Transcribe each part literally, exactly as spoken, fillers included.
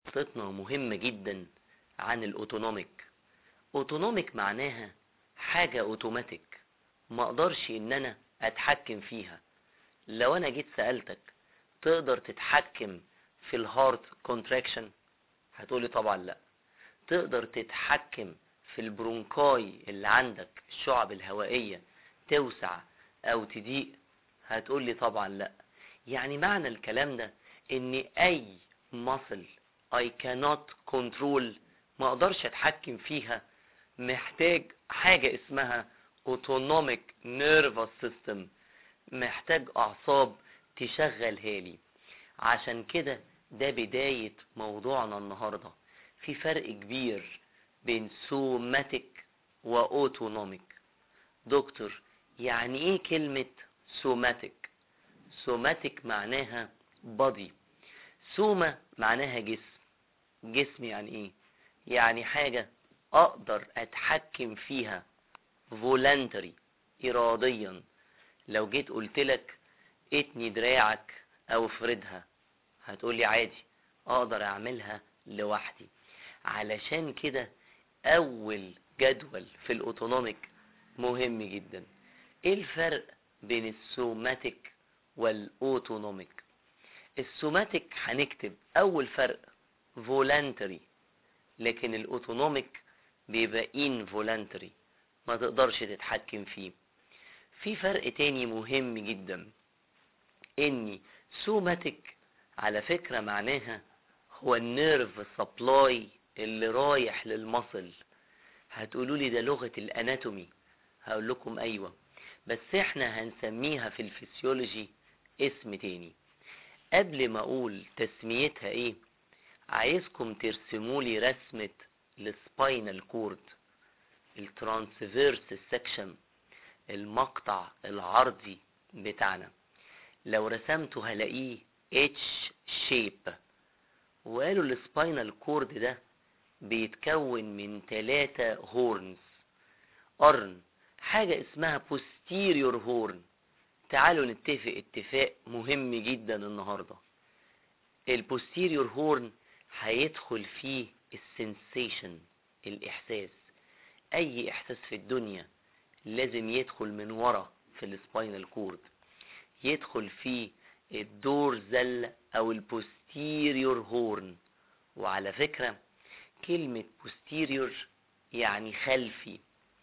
محطتنا مهمة جدا عن الاوتونوميك. اوتونوميك معناها حاجة اوتوماتيك، ما اقدرش ان انا اتحكم فيها. لو انا جيت سألتك تقدر تتحكم في الهارت كونتراكشن، هتقولي طبعا لا. تقدر تتحكم في البرونكاي اللي عندك، الشعب الهوائية توسع او تضيق، هتقولي طبعا لا. يعني معنى الكلام ده ان اي muscle I cannot control، ما اقدرش اتحكم فيها، محتاج حاجة اسمها autonomic nervous system، محتاج اعصاب تشغلها لي. عشان كده ده بداية موضوعنا النهاردة. في فرق كبير بين سوماتيك واوتونوميك. دكتور يعني ايه كلمة سوماتيك؟ سوماتيك معناها body، سوما معناها جسم. جسم يعني ايه؟ يعني حاجة اقدر اتحكم فيها voluntary، اراديا. لو جيت قلتلك اتني دراعك او افردها، هتقولي عادي، اقدر اعملها لوحدي. علشان كده اول جدول في الاوتونوميك مهم جدا. ايه الفرق بين السوماتيك والاوتونوميك؟ السوماتيك هنكتب اول فرق voluntary، لكن الاوتونوميك بيبقى involuntary، ما تقدرش تتحكم فيه. في فرق تاني مهم جدا، اني سوماتيك على فكرة معناها هو النيرف سبلاي اللي رايح للمصل. هتقولوا لي ده لغة الاناتومي، هقول لكم ايوه، بس احنا هنسميها في الفسيولوجي اسم تاني. قبل ما اقول تسميتها ايه، عايزكم ترسموا لي رسمة السباينال كورد، الترانسفيرس سكشن، المقطع العرضي بتاعنا. لو رسمته هلاقيه اتش شيب. وقالوا السباينال كورد ده بيتكون من ثلاثة هورنز، قرن، حاجة اسمها posterior هورن. تعالوا نتفق اتفاق مهم جدا النهاردة. البوستيريور هورن هيدخل فيه السنسيشن، الاحساس. اي احساس في الدنيا لازم يدخل من ورا في السباينال كورد، يدخل فيه الدورزل او البوستيريور هورن. وعلى فكرة كلمة posterior يعني خلفي،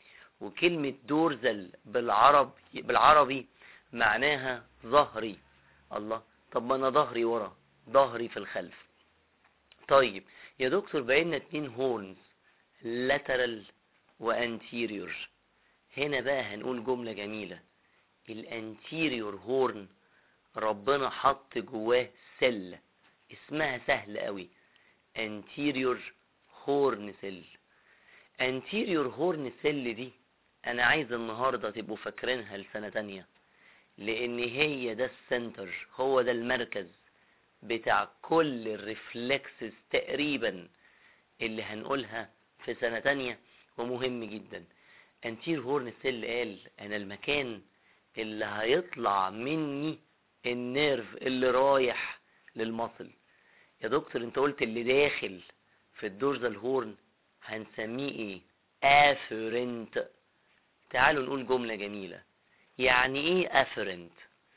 وكلمة دورزل بالعرب بالعربي معناها ظهري. الله، طب ما انا ظهري ورا، ظهري في الخلف. طيب يا دكتور بقينا اتنين هورنز، lateral وانتيريور. هنا بقى هنقول جملة جميلة. الانتيريور هورن ربنا حط جواه سل اسمها سهل قوي، anterior horn cell. anterior horn cell دي انا عايز النهاردة تبقوا فاكرينها لسنة تانية، لان هي ده السنتر، هو ده المركز بتاع كل الريفلكسز تقريبا اللي هنقولها في سنة تانية، ومهم جدا. anterior horn cell قال انا المكان اللي هيطلع مني النيرف اللي رايح للمصل. يا دكتور انت قلت اللي داخل في الدورزال هورن هنسميه ايه؟ افرنت. تعالوا نقول جملة جميلة. يعني ايه افرنت؟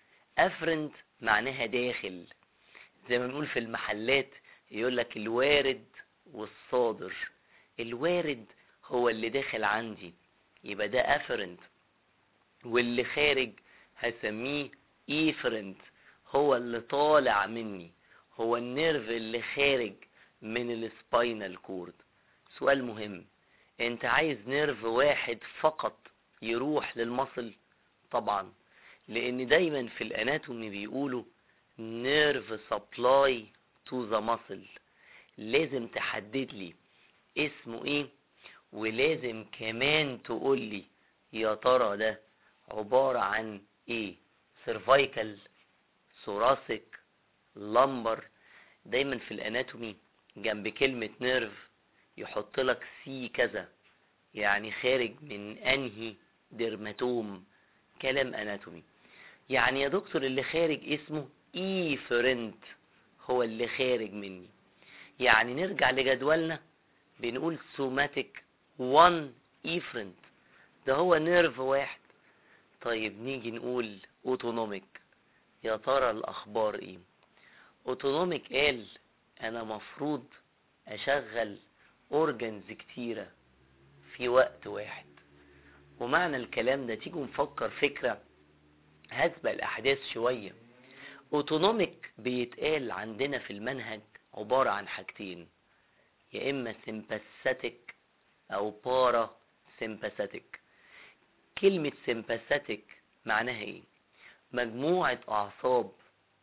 افرنت معناها داخل. زي ما بنقول في المحلات يقولك الوارد والصادر. الوارد هو اللي داخل عندي، يبقى ده افرنت. واللي خارج هسميه ايفرنت، هو اللي طالع مني، هو النيرف اللي خارج من السباينال كورد. سؤال مهم، انت عايز نيرف واحد فقط يروح للمصل؟ طبعا، لان دايما في الاناتومي بيقولوا نيرف سبلاي تو ذا ماسل. لازم تحدد لي اسمه ايه، ولازم كمان تقول لي يا ترى ده عبارة عن ايه، سيرفايكال، ثوراسيك، لمبر. دايما في الاناتومي جنب كلمة نيرف يحط لك سي كذا، يعني خارج من انهي ديرماتوم. كلام اناتومي. يعني يا دكتور اللي خارج اسمه ايفرنت، هو اللي خارج مني. يعني نرجع لجدولنا بنقول سوماتيك وان افرنت، ده هو نيرف واحد. طيب نيجي نقول اوتونوميك، يا ترى الاخبار ايه؟ اوتونوميك قال انا مفروض اشغل اورجنز كتيرة في وقت واحد. ومعنى الكلام ده تيجوا نفكر فكرة هسبق الاحداث شوية. اوتونوميك بيتقال عندنا في المنهج عبارة عن حاجتين، يا اما سيمباثيك او بارا سيمباثيك. كلمة سيمباثيك معناها ايه؟ مجموعة اعصاب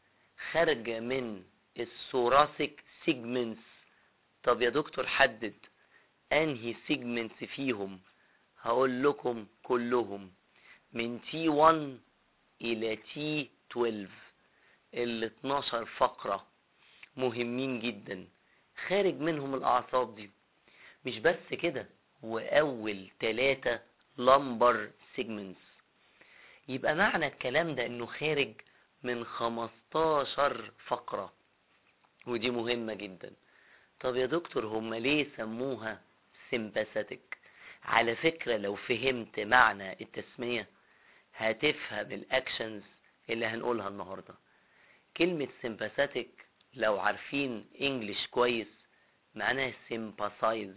خارجة من الثوراسيك سيجمنتس. طب يا دكتور حدد انهي سيجمنتس فيهم؟ هقول لكم كلهم من تي واحد الى تي اتناشر، ال اتناشر فقرة مهمين جدا خارج منهم الاعصاب دي. مش بس كده، واول ثلاثة لمبر سيجمنتس. يبقى معنى الكلام ده انه خارج من خمستاشر فقرة، ودي مهمة جدا. طب يا دكتور هم ليه سموها سيمباثيك؟ على فكرة لو فهمت معنى التسمية هتفهم الاكشنز اللي هنقولها النهاردة. كلمة سيمباثيك لو عارفين انجليش كويس معناها سيمباثايز.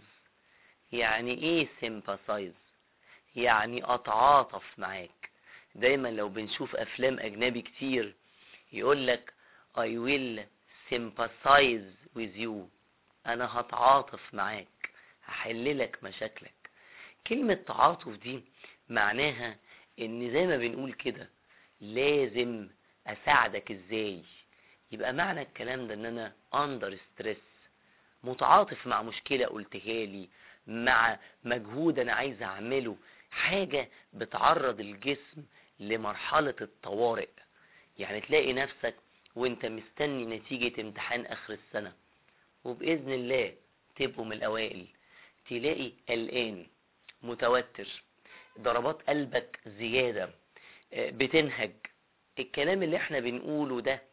يعني ايه سيمباثايز؟ يعني اتعاطف معاك. دايما لو بنشوف افلام اجنبي كتير يقولك I will sympathize with you، انا هتعاطف معاك، هحللك مشاكلك. كلمة تعاطف دي معناها ان زي ما بنقول كده لازم اساعدك ازاي. يبقى معنى الكلام ده ان انا under stress، متعاطف مع مشكلة قلتها لي، مع مجهود انا عايز اعمله، حاجة بتعرض الجسم لمرحلة الطوارئ. يعني تلاقي نفسك وانت مستني نتيجة امتحان اخر السنة وبإذن الله تبقوا من الاوائل، تلاقي قلقان متوتر، ضربات قلبك زيادة، بتنهج. الكلام اللي احنا بنقوله ده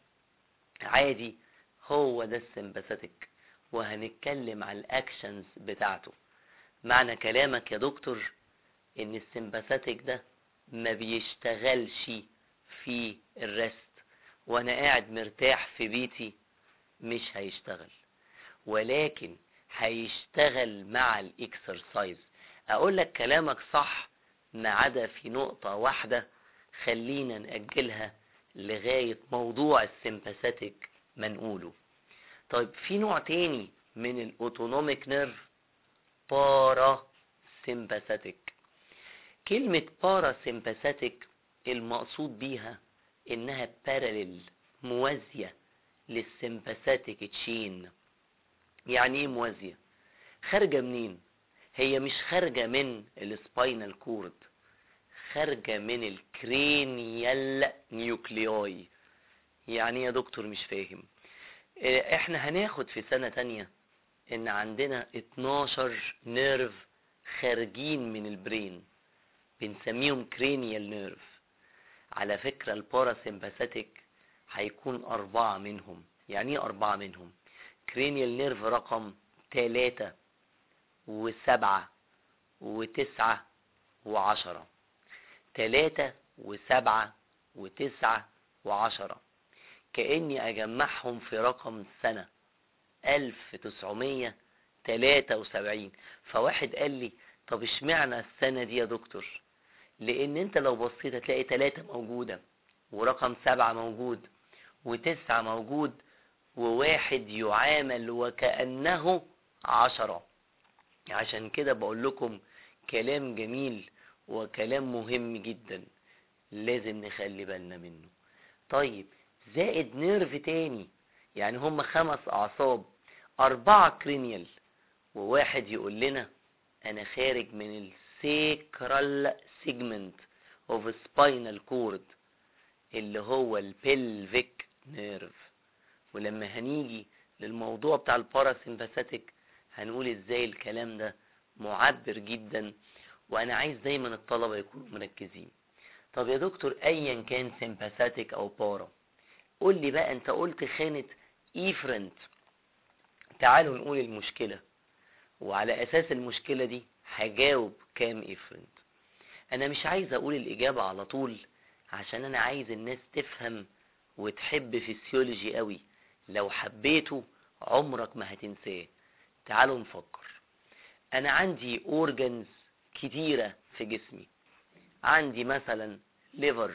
عادي، هو ده السمباثيك، وهنتكلم على الاكشنز بتاعته. معنى كلامك يا دكتور ان السمباثيك ده ما بيشتغلش في الرست وانا قاعد مرتاح في بيتي، مش هيشتغل، ولكن هيشتغل مع الاكسرسايز. اقول لك كلامك صح ما عدا في نقطة واحدة، خلينا نأجلها لغاية موضوع السمباثيك ما نقوله. طيب في نوع تاني من الاوتونوميك نيرف، بارا سيمباثيك. كلمة بارا سيمباثيك المقصود بيها انها باراليل، موازية للسيمباثيك تشين. يعني ايه موازية؟ خارجة منين؟ هي مش خارجة من السباينال كورد، خارجة من الكرينيال نيوكليوي. يعني يا دكتور مش فاهم. احنا هناخد في سنة تانية ان عندنا اتناشر نيرف خارجين من البرين، بنسميهم كرينيال نيرف. على فكرة الباراسيمباثيك هيكون اربعة منهم. يعني ايه اربعة منهم؟ كرينيال نيرف رقم تلاتة وسبعة وتسعة وعشرة، تلاتة وسبعة وتسعة وعشرة، كأني اجمعهم في رقم سنة الف تسعمية تلاتة وسبعين. فواحد قال لي طب اشمعنى السنة دي يا دكتور؟ لان انت لو بصيت هتلاقي تلاتة موجودة، ورقم سبعة موجود، وتسعة موجود، وواحد يعامل وكأنه عشرة. عشان كده بقول لكم كلام جميل وكلام مهم جدا لازم نخلي بالنا منه. طيب زائد نيرف تاني، يعني هم خمس اعصاب، اربعة كرينيال، وواحد يقول لنا انا خارج من السيكرال سيجمنت اوف سباينال كورد اللي هو البلفيك نيرف. ولما هنيجي للموضوع بتاع الباراسيمباثيك هنقول ازاي الكلام ده معبر جدا، وانا عايز دايما الطلبة يكونوا مركزين. طب يا دكتور ايا كان سيمباثيك او بارا، قول لي بقى، انت قلت خانة افرنت، تعالوا نقول المشكلة، وعلى اساس المشكلة دي هجاوب كام افرنت. انا مش عايز اقول الاجابة على طول عشان انا عايز الناس تفهم وتحب فيسيولوجي قوي. لو حبيته عمرك ما هتنساه. تعالوا نفكر. انا عندي اورجنز كتيرة في جسمي. عندي مثلا ليفر،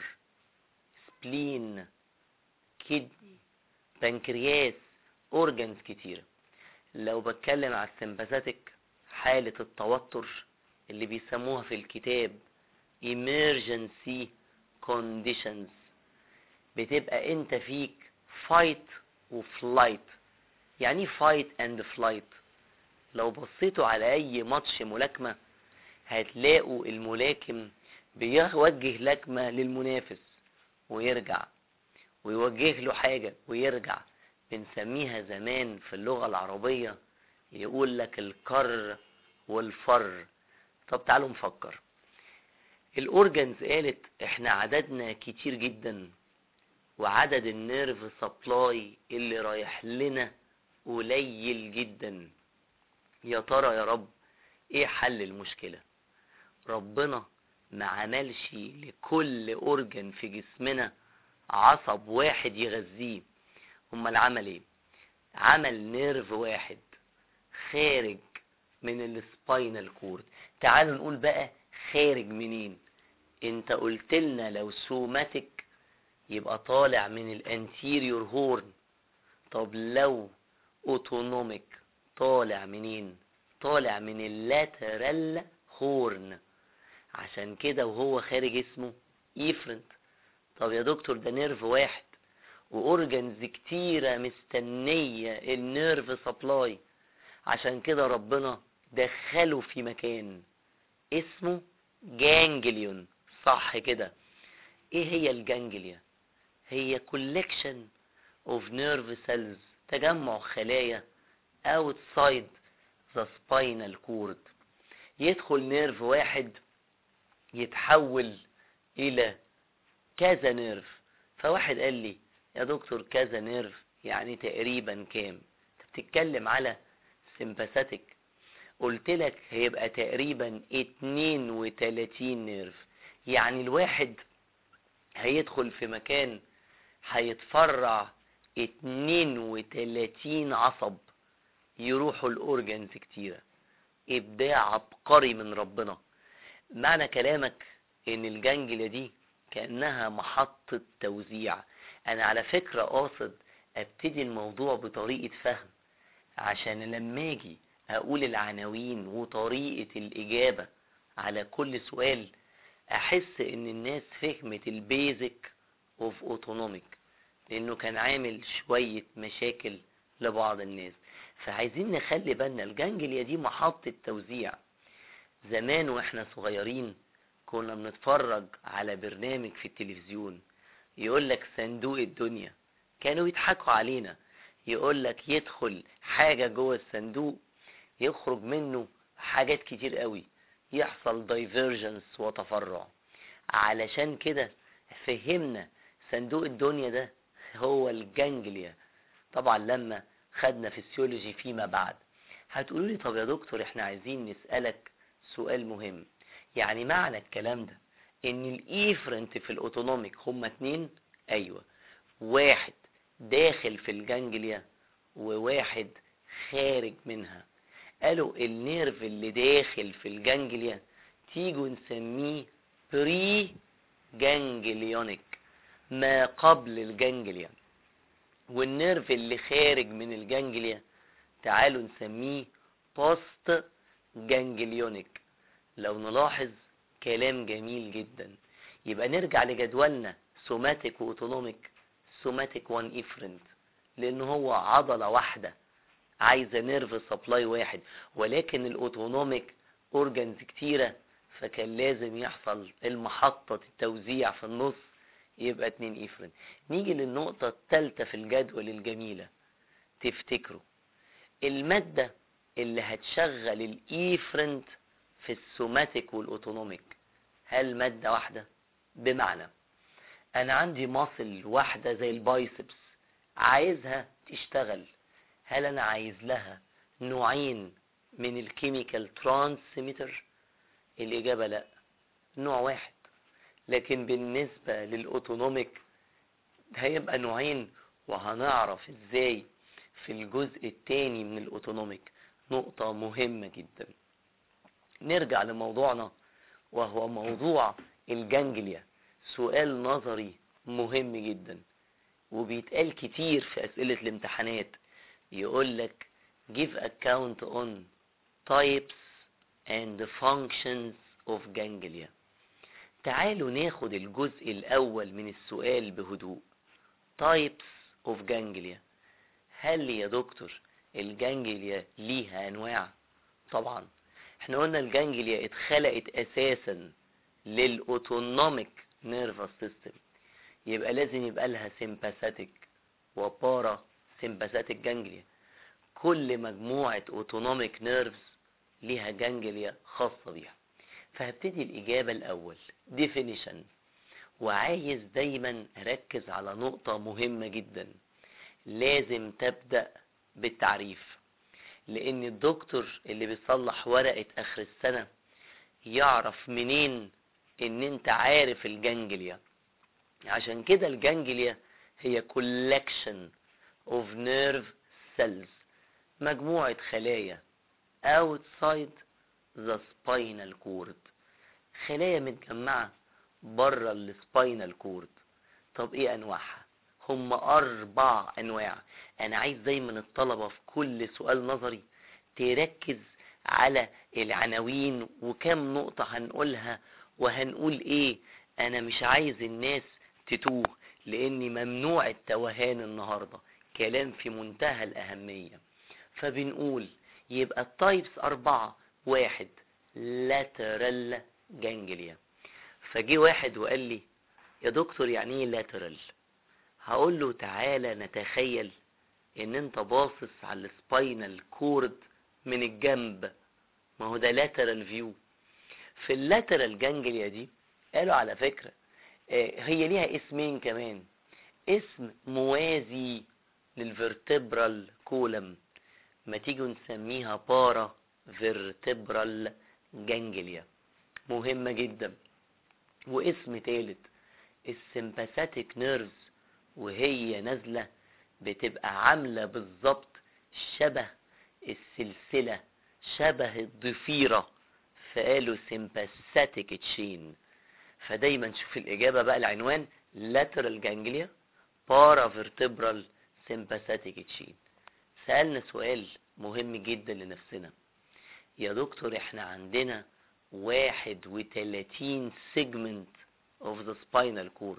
سبلين، كدني، بنكرياس، اورجنز كتيرة. لو بتكلم على السمباثيك، حالة التوتر اللي بيسموها في الكتاب emergency conditions، بتبقى انت فيك fight وفلايت. يعني fight and flight. لو بصيتوا على اي ماتش ملاكمة هتلاقوا الملاكم بيوجه لكمة للمنافس ويرجع، ويوجه له حاجة ويرجع. بنسميها زمان في اللغة العربية يقول لك الكر والفر. طب تعالوا نفكر. الاورجنز قالت احنا عددنا كتير جدا، وعدد النيرف سبلاي اللي رايح لنا قليل جدا. يا ترى يا رب ايه حل المشكلة؟ ربنا ما عملش لكل اورجن في جسمنا عصب واحد يغذيه. امال عمل ايه؟ عمل نيرف واحد خارج من السباينال كورد. تعالوا نقول بقى خارج منين. انت قلت لنا لو سوماتيك يبقى طالع من الانتيريور هورن. طب لو اوتونوميك طالع منين؟ طالع من اللاترال هورن. عشان كده وهو خارج اسمه ايفرنت. طب يا دكتور ده نيرف واحد واورجنز كتيرة مستنية النيرف سبلاي، عشان كده ربنا دخله في مكان اسمه جانجليون. صح كده. ايه هي الجانجليا؟ هي collection of nerve cells، تجمع خلايا outside the spinal cord. يدخل نيرف واحد يتحول الى كذا نيرف. فواحد قال لي يا دكتور كذا نيرف يعني تقريبا كام؟ انت بتتكلم على سمباثيك. قلت لك هيبقى تقريبا اتنين وتلاتين نيرف. يعني الواحد هيدخل في مكان هيتفرع اتنين وتلاتين عصب يروحوا الاورجنز كتيرة. ابداع عبقري من ربنا. معنى كلامك ان الجانجليا دي كأنها محطة توزيع. انا على فكرة قاصد ابتدي الموضوع بطريقة فهم عشان لما اجي اقول العناوين وطريقة الاجابة على كل سؤال احس ان الناس فهمت البيزك اوف اوتونوميك، لانه كان عامل شوية مشاكل لبعض الناس. فعايزين نخلي بالنا الجانجليا دي محطة توزيع. زمان واحنا صغيرين كنا بنتفرج على برنامج في التلفزيون يقولك صندوق الدنيا. كانوا يضحكوا علينا، يقولك يدخل حاجة جوه الصندوق يخرج منه حاجات كتير قوي، يحصل دايفيرجنس وتفرع. علشان كده فهمنا صندوق الدنيا ده هو الجانجليا. طبعا لما خدنا فيسيولوجي فيما بعد. هتقولوا لي طب يا دكتور احنا عايزين نسألك سؤال مهم. يعني معنى الكلام ده ان الايفرنت في الاوتونوميك هما اتنين؟ ايوه، واحد داخل في الجانجليا وواحد خارج منها. قالوا النيرف اللي داخل في الجانجليا تيجوا نسميه بري جانجليونيك، ما قبل الجانجليا. والنيرف اللي خارج من الجانجليا تعالوا نسميه بوست جانجليونيك. لو نلاحظ كلام جميل جدا. يبقى نرجع لجدولنا سوماتيك واوتونوميك. سوماتيك وان افرنت لان هو عضلة واحدة عايزة نيرف سبلاي واحد، ولكن الاوتونوميك اورجنز كتيرة فكان لازم يحصل المحطة التوزيع في النص يبقى اتنين افرنت. نيجي للنقطة الثالثة في الجدول الجميلة. تفتكروا المادة اللي هتشغل الايفرنت في السوماتيك والاوتونوميك هل مادة واحدة؟ بمعنى انا عندي ماسل واحدة زي البايسبس عايزها تشتغل، هل انا عايز لها نوعين من الكيميكال ترانسميتر؟ الاجابة لا، نوع واحد. لكن بالنسبة للاوتونوميك هيبقى نوعين، وهنعرف ازاي في الجزء الثاني من الاوتونوميك. نقطة مهمة جدا. نرجع لموضوعنا وهو موضوع الجانجليا. سؤال نظري مهم جدا وبيتقال كتير في اسئلة الامتحانات. يقولك give account on types and functions of ganglia. تعالوا ناخد الجزء الاول من السؤال بهدوء. types of ganglia. هل يا دكتور الجانجليا ليها انواع؟ طبعا. احنا قلنا الجانجليا اتخلقت اساسا للاوتونوميك نيرفس سيستم، يبقى لازم يبقى لها سيمباثيك وبارا سيمباثيك جانجليا. كل مجموعة اوتونوميك نيرفز ليها جانجليا خاصة بيها. فهبتدي الاجابة الاول definition، وعايز دايما اركز على نقطة مهمة جدا. لازم تبدأ بالتعريف، لان الدكتور اللي بيصلح ورقة اخر السنة يعرف منين ان انت عارف الجانجليا. عشان كده الجانجليا هي collection of nerve cells، مجموعة خلايا outside the spinal cord، خلايا متجمعة بره السباينال كورد. طب ايه انواعها؟ هم اربع انواع. انا عايز دايما الطلبة في كل سؤال نظري تركز على العناوين وكم نقطة هنقولها وهنقول ايه. انا مش عايز الناس تتوه، لاني ممنوع التوهان النهاردة، كلام في منتهى الاهمية. فبنقول يبقى التايبس اربعة. واحد lateral ganglia. فجي واحد وقال لي يا دكتور يعني ايه lateral؟ هقول له تعالى نتخيل ان انت باصص على السباينال كورد من الجنب، ما هو ده lateral view. في اللاترال جانجليا دي قالوا على فكرة هي ليها اسمين كمان، اسم موازي للفرتبرال كولم، ما تيجوا نسميها بارا فيرتبرال جانجليا، مهمة جدا. واسم تالت السمباثيك نيرفز، وهي نازلة بتبقى عاملة بالظبط شبه السلسلة، شبه الضفيرة، فقالوا سمباثيك تشين. فدايما شوف الإجابة بقى العنوان lateral ganglia paravertebral sympathetic chain. سألنا سؤال مهم جدا لنفسنا، يا دكتور احنا عندنا واحد وتلاتين segment of the spinal cord،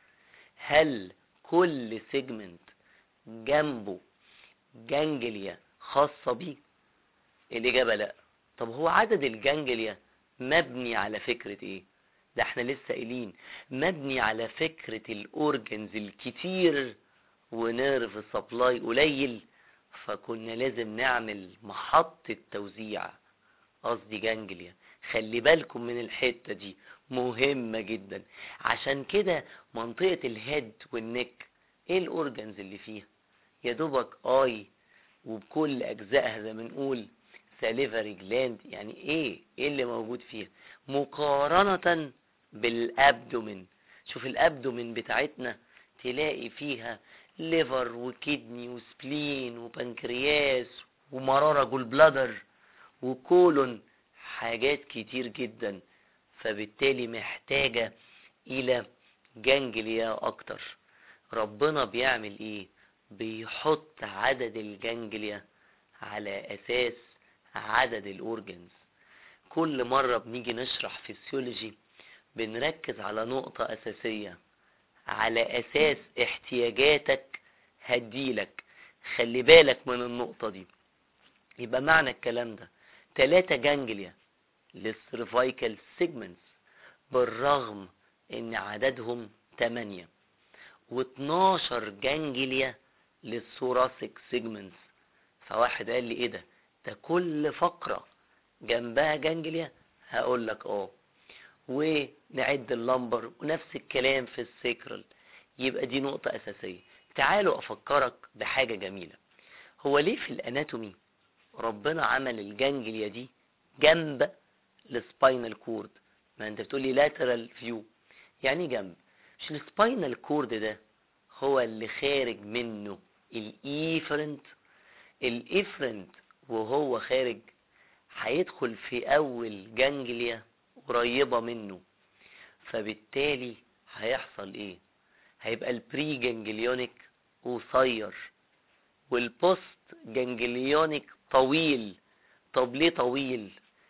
هل كل segment جنبه جانجليا خاصة بيه؟ الإجابة لا. طب هو عدد الجانجليا مبني على فكرة ايه؟ ده احنا لسه قايلين مبني على فكرة الاورجنز الكتير ونيرف سبلاي قليل، فكنا لازم نعمل محطة توزيع، قصدي جانجليا. خلي بالكم من الحتة دي مهمة جدا. عشان كده منطقة الهيد والنك ايه الاورجنز اللي فيها؟ يا دوبك اي وبكل اجزائها زي ما نقول ساليفري جلاند. يعني ايه ايه اللي موجود فيها مقارنة بالابدومين؟ شوف الابدومين بتاعتنا تلاقي فيها ليفر وكدني وسبلين وبنكرياس ومرارة جول بلادر وكولون، حاجات كتير جدا، فبالتالي محتاجة الى جانجليا اكتر. ربنا بيعمل ايه؟ بيحط عدد الجانجليا على اساس عدد الاورجنز. كل مرة بنيجي نشرح فيسيولوجي بنركز على نقطة اساسية، على اساس احتياجاتك هديلك، خلي بالك من النقطة دي. يبقى معنى الكلام ده تلاتة جانجليا للسيرفايكال سيجمنتس بالرغم ان عددهم تمانية، واتناشر جانجليا للثوراسيك سيجمنتس. فواحد قال لي ايه ده ده كل فقرة جنبها جانجليا؟ هقول لك اه. ونعد اللمبر ونفس الكلام في السيكرال. يبقى دي نقطة اساسية. تعالوا افكرك بحاجة جميلة. هو ليه في الاناتومي ربنا عمل الجانجليا دي جنب السباينال كورد؟ ما انت بتقولي لاترال فيو، يعني جنب. مش السباينال كورد ده هو اللي خارج منه الايفرنت؟ الافرنت وهو خارج هيدخل في اول جانجليا قريبة منه، فبالتالي هيحصل ايه؟ هيبقى البري جانجليونيك قصير والبوست جانجليونيك طويل. طب ليه طويل؟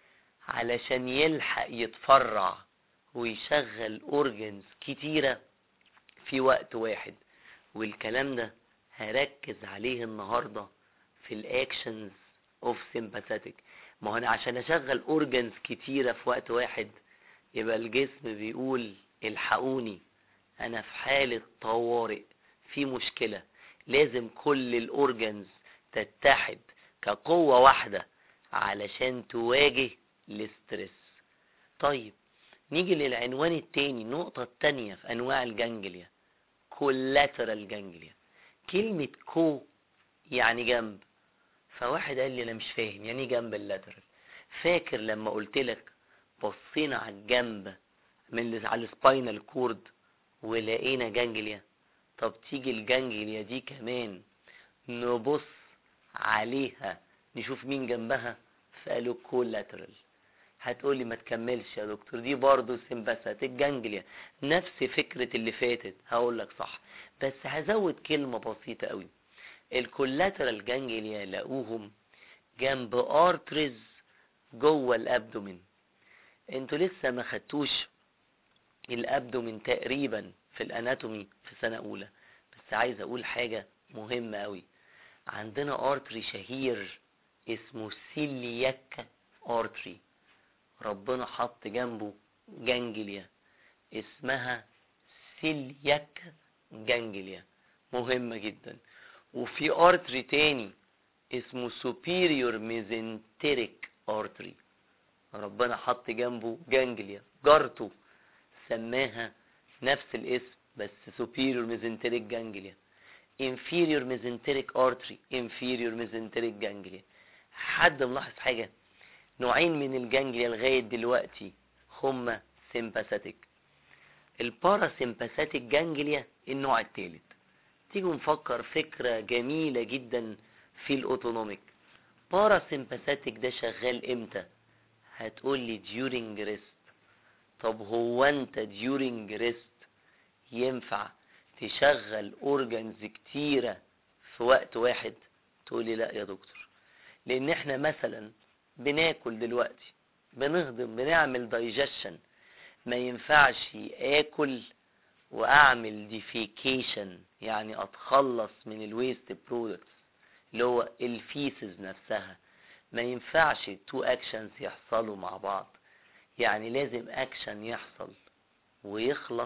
علشان يلحق يتفرع ويشغل اورجنز كتيرة في وقت واحد. والكلام ده هركز عليه النهاردة في الاكشنز اوف سيمباثيك. ما هو انا عشان اشغل اورجنز كتيرة في وقت واحد يبقى الجسم بيقول الحقوني، انا في حالة طوارئ، في مشكلة، لازم كل الاورجنز تتحد كقوة واحدة علشان تواجه الاسترس. طيب نيجي للعنوان التاني، النقطة التانية في انواع الجانجليا، كولاترال جانجليا. كلمة كو يعني جنب، فواحد قال لي انا مش فاهم يعني جنب اللاترال. فاكر لما قلت لك بصينا على الجنب من على السباينال كورد ولقينا جانجليا؟ طب تيجي الجانجليا دي كمان نبص عليها نشوف مين جنبها، فقالوا كولاترال. هتقولي ما تكملش يا دكتور، دي برضو سيمباثيك جانجليا، نفس فكرة اللي فاتت. هقولك صح، بس هزود كلمة بسيطة قوي. الكولاترال جانجليا لقوهم جنب ارتريز جوه الابدومين. انتوا لسه ما خدتوش الابدومين تقريبا في الاناتومي في سنة اولى، بس عايز اقول حاجة مهمة قوي. عندنا ارتري شهير اسمه سيلياك ارتري، ربنا حط جنبه جانجليا اسمها سيلياك جانجليا، مهمة جدا. وفي ارتري تاني اسمه superior mesenteric artery، ربنا حط جنبه جانجليا جارته سماها نفس الاسم بس superior mesenteric ganglia. inferior mesenteric artery inferior mesenteric ganglia. حد ملاحظ حاجة؟ نوعين من الجانجليا لغاية دلوقتي هما sympathetic. الباراسيمباثيك جانجليا النوع الثالث. تيجوا نفكر فكرة جميلة جدا في الاوتونوميك. باراسيمباثيك ده شغال امتى؟ هتقولي during rest. طب هو انت during rest ينفع تشغل اورجانز كتيرة في وقت واحد؟ تقولي لا يا دكتور، لان احنا مثلا بناكل دلوقتي، بنهضم، بنعمل دايجيشن، ما ينفعش اكل واعمل ديفيكيشن يعني اتخلص من الويست برودكتس اللي هو الفيسز نفسها. ما ينفعش تو اكشنز يحصلوا مع بعض، يعني لازم اكشن يحصل ويخلص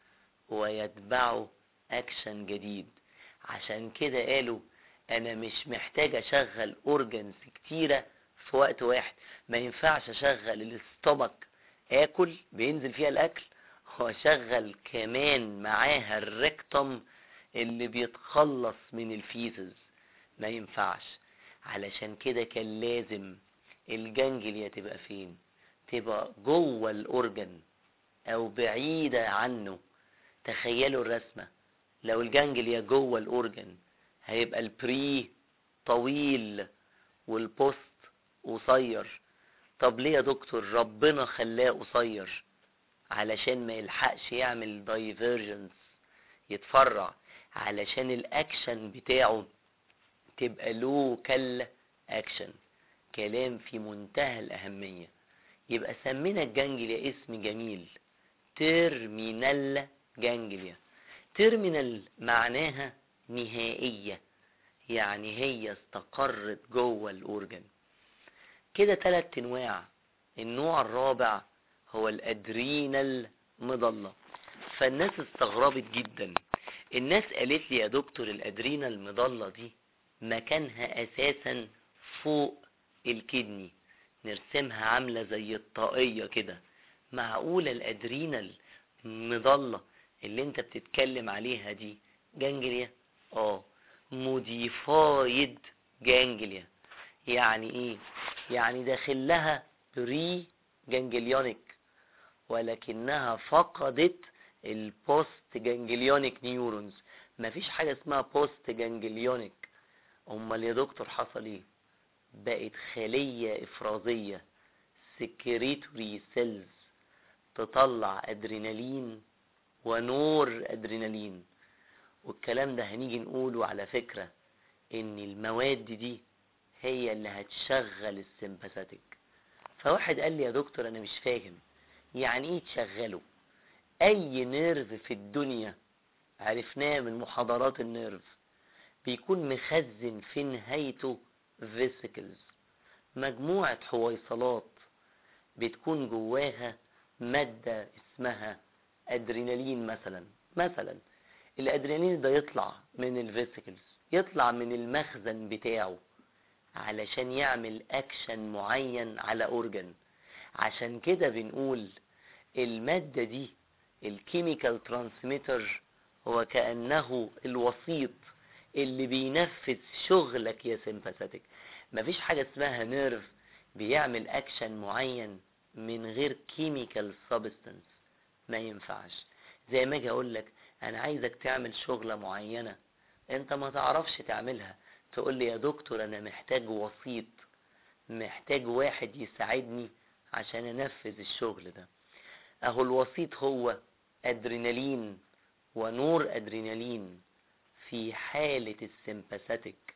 ويتبعه اكشن جديد. عشان كده قالوا انا مش محتاج اشغل اورجنز كتيرة في وقت واحد. ما ينفعش اشغل الاستومك اكل بينزل فيها الاكل واشغل كمان معاها الريكتوم اللي بيتخلص من الفيسز، ما ينفعش. علشان كده كان لازم الجانجليا تبقى فين؟ تبقى جوه الاورجن او بعيدة عنه. تخيلوا الرسمة، لو الجانجليا جوه الاورجن هيبقى البري طويل والبوست قصير. طب ليه يا دكتور ربنا خلاه قصير؟ علشان ما يلحقش يعمل دايفيرجنس يتفرع، علشان الاكشن بتاعه تبقى لوكال اكشن. كلام في منتهى الاهمية. يبقى سمينا الجانجليا اسم جميل، تيرمينال جانجليا. تيرمينال معناها نهائية، يعني هي استقرت جوه الاورجن. كده ثلاث انواع. النوع الرابع هو الادرينال مضلة. فالناس استغربت جدا، الناس قالت لي يا دكتور الادرينال مضلة دي مكانها اساسا فوق الكدني، نرسمها عاملة زي الطاقية كده. معقولة الادرينال مضلة اللي انت بتتكلم عليها دي جانجليا؟ اه، موديفايد جانجليا. يعني ايه؟ يعني داخل لها بري جانجليونيك، ولكنها فقدت البوست جانجليونيك نيورونز. مفيش حاجة اسمها بوست جانجليونيك. امال يا دكتور حصل ايه؟ بقت خلية افرازية، سكريتوري سيلز، تطلع ادرينالين ونور ادرينالين. والكلام ده هنيجي نقوله على فكرة ان المواد دي هي اللي هتشغل السمباثيك. فواحد قال لي يا دكتور انا مش فاهم يعني ايه تشغله؟ اي نيرف في الدنيا عرفناه من محاضرات النيرف بيكون مخزن في نهايته فيسيكلز، مجموعة حويصلات بتكون جواها مادة اسمها ادرينالين. مثلا مثلا الادرينالين ده يطلع من الفيسيكلز، يطلع من المخزن بتاعه علشان يعمل اكشن معين على اورجن. عشان كده بنقول المادة دي الكيميكال ترانسميتر هو كأنه الوسيط اللي بينفذ شغلك يا سيمباثيك. مفيش حاجة اسمها نيرف بيعمل اكشن معين من غير كيميكال سبستانس، ما ينفعش. زي ما اجي اقول لك انا عايزك تعمل شغلة معينة انت ما تعرفش تعملها، تقول لي يا دكتور انا محتاج وسيط، محتاج واحد يساعدني عشان انفذ الشغل ده. اهو الوسيط هو ادرينالين ونور ادرينالين في حالة السمباثيك،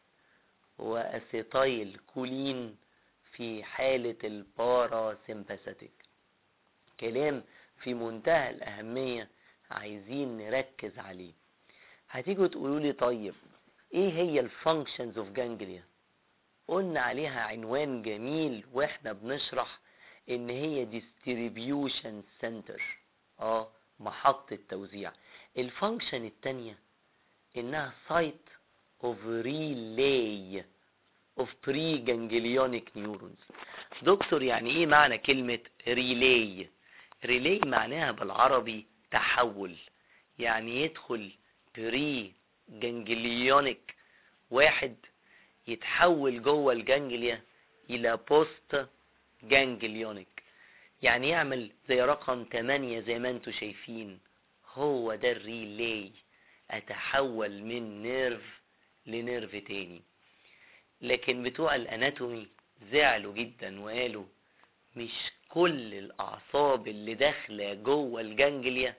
واسيتايل كولين في حالة الباراسمباثيك. كلام في منتهى الأهمية عايزين نركز عليه. هتيجوا تقولوا لي طيب ايه هي الفانكشنز اوف جانجليا؟ قلنا عليها عنوان جميل واحنا بنشرح ان هي ديستريبيوشن سنتر، اه محطة توزيع. الفانكشن التانية انها سايت اوف ريلاي اوف بري جانجليونيك نيورونز. دكتور يعني ايه معنى كلمة ريلاي؟ ريلاي معناها بالعربي تحول، يعني يدخل بري جانجليونيك واحد يتحول جوه الجانجليا الى بوست جانجليونيك، يعني يعمل زي رقم تمانية زي ما انتوا شايفين. هو ده الريلاي، اتحول من نيرف لنيرف تاني. لكن بتوع الاناتومي زعلوا جدا وقالوا مش كل الاعصاب اللي داخله جوه الجانجليا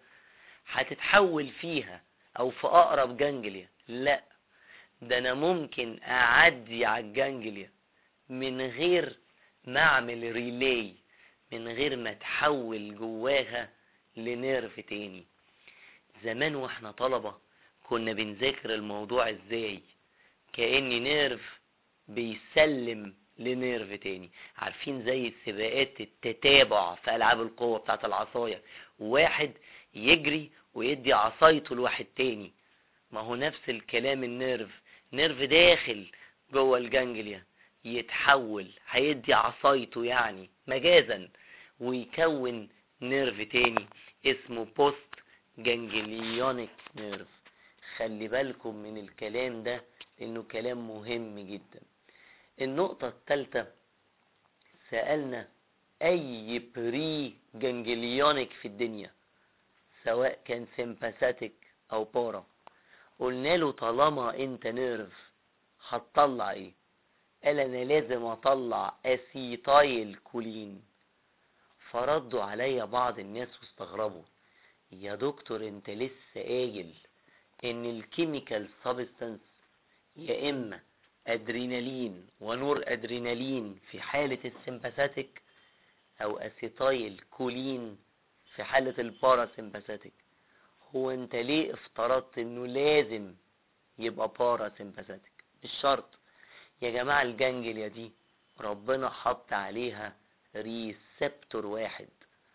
هتتحول فيها او في اقرب جانجليا، لا ده انا ممكن اعدي على الجانجليا من غير ما اعمل ريلاي، من غير ما اتحول جواها لنيرف تاني. زمان واحنا طلبة كنا بنذاكر الموضوع ازاي؟ كأن نيرف بيسلم لنيرف تاني. عارفين زي السباقات التتابع في العاب القوة بتاعت العصاية، واحد يجري ويدي عصايته لواحد تاني. ما هو نفس الكلام، النيرف نيرف داخل جوه الجانجليا يتحول، هيدي عصايته يعني مجازا ويكون نيرف تاني اسمه بوست جانجليونيك نيرف. خلي بالكم من الكلام ده لانه كلام مهم جدا. النقطة الثالثة، سألنا اي بري جانجليونيك في الدنيا سواء كان سيمباثيك او بارا، قلنا له طالما انت نيرف هتطلع ايه؟ قال انا لازم اطلع اسيتايل كولين. فردوا عليا بعض الناس واستغربوا، يا دكتور انت لسه قايل ان الكيميكال سبستانس يا اما ادرينالين ونور ادرينالين في حالة السمباثيك او اسيتايل كولين في حالة الباراسمباثيك. هو انت ليه افترضت انه لازم يبقى باراسمباثيك؟ مش شرط يا جماعة. الجانجليا دي ربنا حط عليها ريسبتور واحد،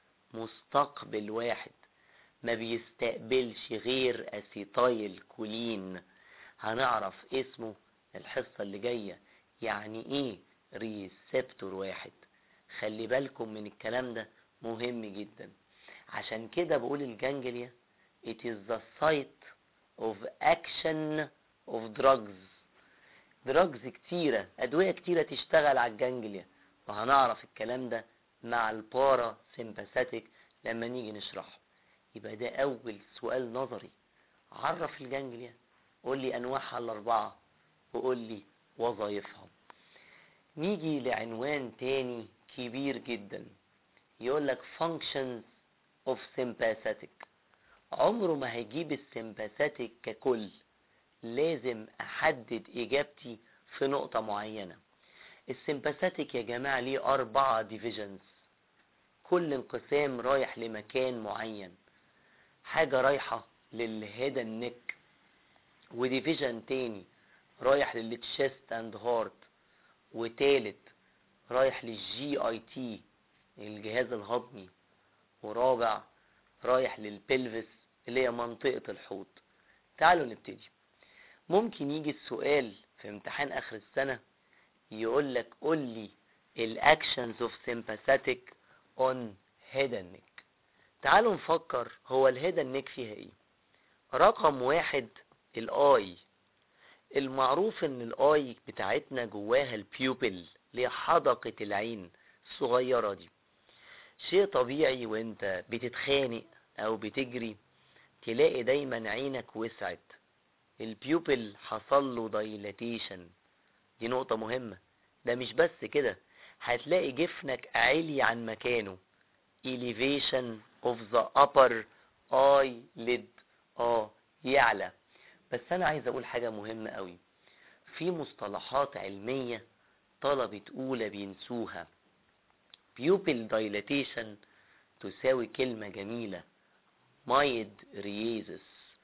مستقبل واحد، ما بيستقبلش غير اسيتايل كولين. هنعرف اسمه الحصة اللي جاية، يعني ايه ريسبتور واحد. خلي بالكم من الكلام ده مهم جدا. عشان كده بقول الجانجليا it is the site of action of drugs. دراجز كتيرة، ادوية كتيرة تشتغل على الجانجليا، وهنعرف الكلام ده مع البارا سيمباثيك لما نيجي نشرحه. يبقى ده اول سؤال نظري، عرف الجانجليا، قول لي انواعها الاربعة وقول لي وظائفها. نيجي لعنوان تاني كبير جدا، يقول لك functions of sympathetic. عمره ما هيجيب السيمباثيك ككل، لازم احدد اجابتي في نقطة معينة. السيمباثيك يا جماعة ليه اربعة ديفيجنز، كل انقسام رايح لمكان معين. حاجة رايحة للهيد اند نيك، وديفيجن تاني رايح للتشيست اند هارت، وتالت رايح للجي اي تي الجهاز الهضمي، ورابع رايح للبلفس اللي هي منطقة الحوض. تعالوا نبتدي. ممكن يجي السؤال في امتحان اخر السنة يقول لك قول لي الاكشنز اوف سيمباثيك اون هيد اند نيك. تعالوا نفكر، هو الهيد اند نيك فيها ايه؟ رقم واحد الاي. المعروف ان الاي بتاعتنا جواها البيوبل اللي هي حدقة العين الصغيرة دي. شيء طبيعي وانت بتتخانق او بتجري تلاقي دايما عينك وسعت، البيوبل حصل له دايلاتيشن. دي نقطة مهمة. ده مش بس كده، هتلاقي جفنك عالي عن مكانه، elevation of the upper eyelid، اه يعلى. بس انا عايز اقول حاجة مهمة قوي، في مصطلحات علمية طلبة اولى بينسوها. pupil dilatation تساوي كلمة جميلة mydriasis،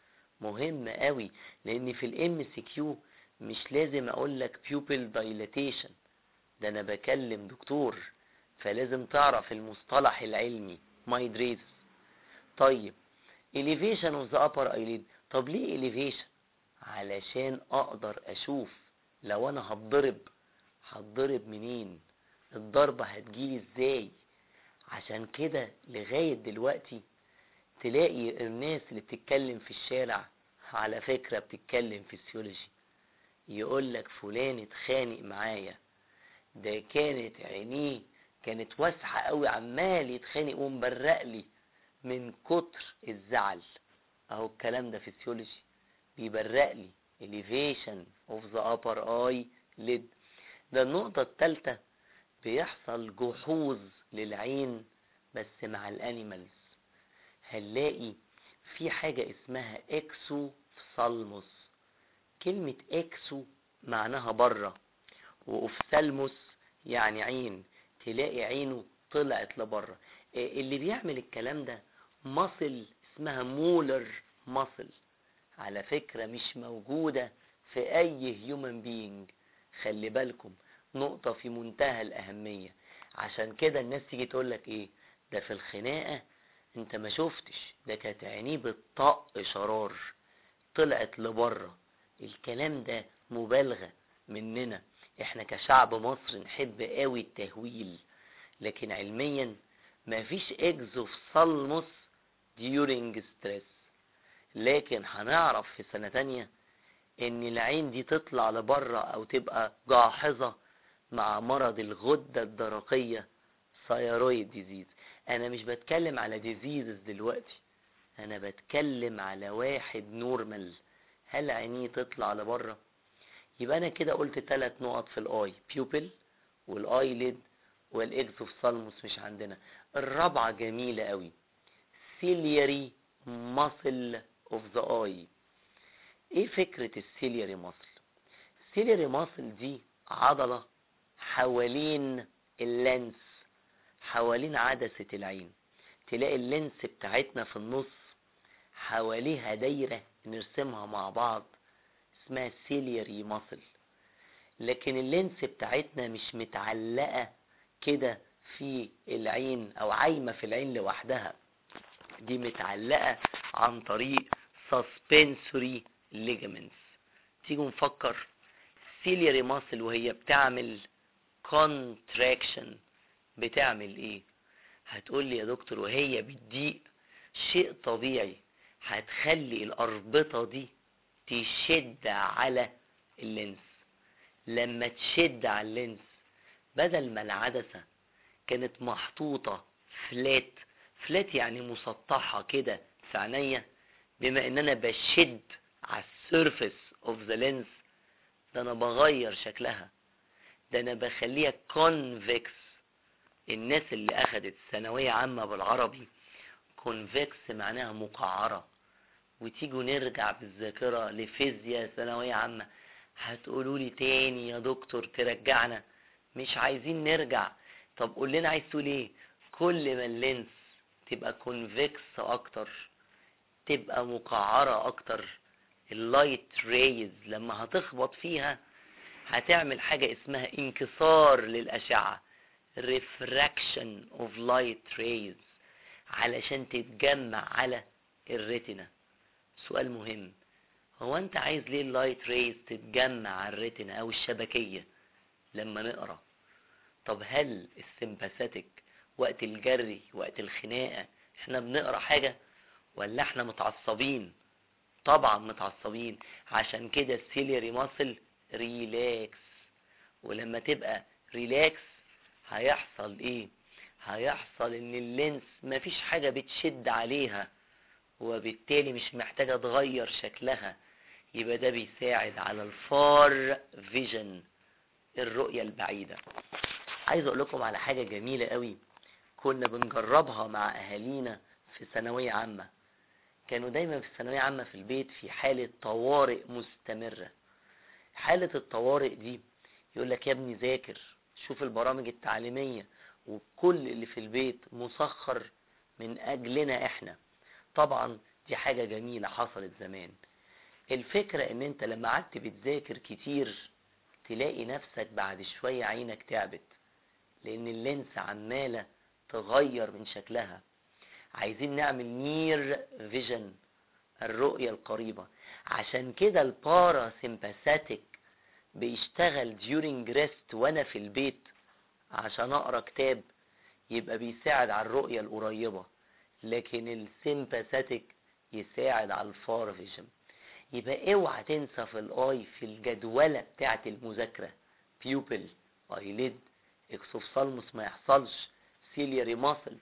مهم قوي، لان في الام سي كيو مش لازم اقول لك pupil dilatation، ده انا بكلم دكتور، فلازم تعرف المصطلح العلمي mydriasis. طيب elevation of the upper eyelid، طب ليه elevation؟ علشان اقدر اشوف لو انا هتضرب هتضرب منين، الضربة هتجيلي ازاي. عشان كده لغاية دلوقتي تلاقي الناس اللي بتتكلم في الشارع على فكرة بتتكلم فيسيولوجي، يقولك فلان اتخانق معايا، ده كانت عينيه كانت واسعة قوي، عمال يتخانق ومبرق لي من كتر الزعل. اهو الكلام ده فيسيولوجي، بيبرق لي elevation of the upper eyelid. ده النقطة الثالثة، بيحصل جحوظ للعين بس مع الانيمالز. هنلاقي في حاجة اسمها اكسوفثالموس. كلمة اكسو معناها بره، واوفثالموس يعني عين، تلاقي عينه طلعت لبره. اللي بيعمل الكلام ده مصل اسمها مولر مصل، على فكرة مش موجودة في اي هيومن بينج. خلي بالكم، نقطة في منتهى الاهمية. عشان كده الناس تيجي تقولك ايه ده في الخناقة انت ما شفتش، ده كانت عينيه بتطق شرار طلعت لبره. الكلام ده مبالغة مننا، احنا كشعب مصر نحب قوي التهويل، لكن علميا مفيش اكزوفثالموس during stress. لكن هنعرف في سنة تانية ان العين دي تطلع لبره او تبقى جاحظة مع مرض الغدة الدرقية ثايرويد ديزيز. انا مش بتكلم على ديزيزز دلوقتي، انا بتكلم على واحد نورمال، هل عينيه تطلع لبره؟ يبقى انا كده قلت ثلاث نقط في الاي، بيوبل والايليد والاكزوفثالموس مش عندنا. الرابعة جميلة قوي، ciliary muscle of the eye. ايه فكرة السيلياري ماسل؟ السيلياري ماسل دي عضلة حوالين اللينس، حوالين عدسة العين. تلاقي اللينس بتاعتنا في النص حواليها دايرة نرسمها مع بعض اسمها سيلياري ماسل. لكن اللينس بتاعتنا مش متعلقة كده في العين او عايمة في العين لوحدها، دي متعلقة عن طريق suspensory ligaments. تيجوا نفكر، سيلياري ماسل وهي بتعمل contraction بتعمل ايه؟ هتقول لي يا دكتور وهي بتضيق، شيء طبيعي هتخلي الاربطة دي تشد على اللينس. لما تشد على اللينس، بدل ما العدسة كانت محطوطة فلات، فلات يعني مسطحة كده في عينيا، بما ان انا بشد على السيرفيس اوف ذا لينس، ده انا بغير شكلها، ده انا بخليها كونفكس. الناس اللي اخدت ثانوية عامة بالعربي، كونفكس معناها مقعرة. وتيجوا نرجع بالذاكرة لفيزياء ثانوية عامة، هتقولوا لي تاني يا دكتور ترجعنا؟ مش عايزين نرجع. طب قول لنا عايز تقول ايه؟ كل ما اللينس تبقى كونفكس اكتر، تبقى مقعرة اكتر، اللايت ريز لما هتخبط فيها هتعمل حاجة اسمها انكسار للأشعة، refraction of light rays، علشان تتجمع على الريتنا. سؤال مهم، هو انت عايز ليه اللايت ريز تتجمع على الريتنا او الشبكية لما نقرأ؟ طب هل السمباثيك وقت الجري وقت الخناقة احنا بنقرأ حاجة ولا احنا متعصبين؟ طبعا متعصبين، عشان كده السيلياري ماسل ريلاكس. ولما تبقى ريلاكس هيحصل ايه؟ هيحصل ان اللينس مفيش حاجة بتشد عليها، وبالتالي مش محتاجة تغير شكلها. يبقى ده بيساعد على الفار فيجن، الرؤية البعيدة. عايز اقول لكم على حاجة جميلة قوي كنا بنجربها مع اهالينا في ثانوية عامة. كانوا دايما في الثانوية عامة في البيت في حالة طوارئ مستمرة. حالة الطوارئ دي يقول لك يا ابني ذاكر، شوف البرامج التعليمية، وكل اللي في البيت مسخر من اجلنا احنا. طبعا دي حاجة جميلة حصلت زمان. الفكرة ان انت لما قعدت بتذاكر كتير تلاقي نفسك بعد شوية عينك تعبت، لان اللينس عمالة تغير من شكلها. عايزين نعمل نير فيجن، الرؤية القريبة. عشان كده البارا سيمباثيك بيشتغل during rest وانا في البيت عشان اقرا كتاب، يبقى بيساعد على الرؤية القريبة. لكن السيمباثيك يساعد على الفار فيجن. يبقى اوعى تنسى في الاي في الجدولة بتاعت المذاكرة بيوبل، ايليد، اكسوفثالموس ما يحصلش، سيلياري ماسل.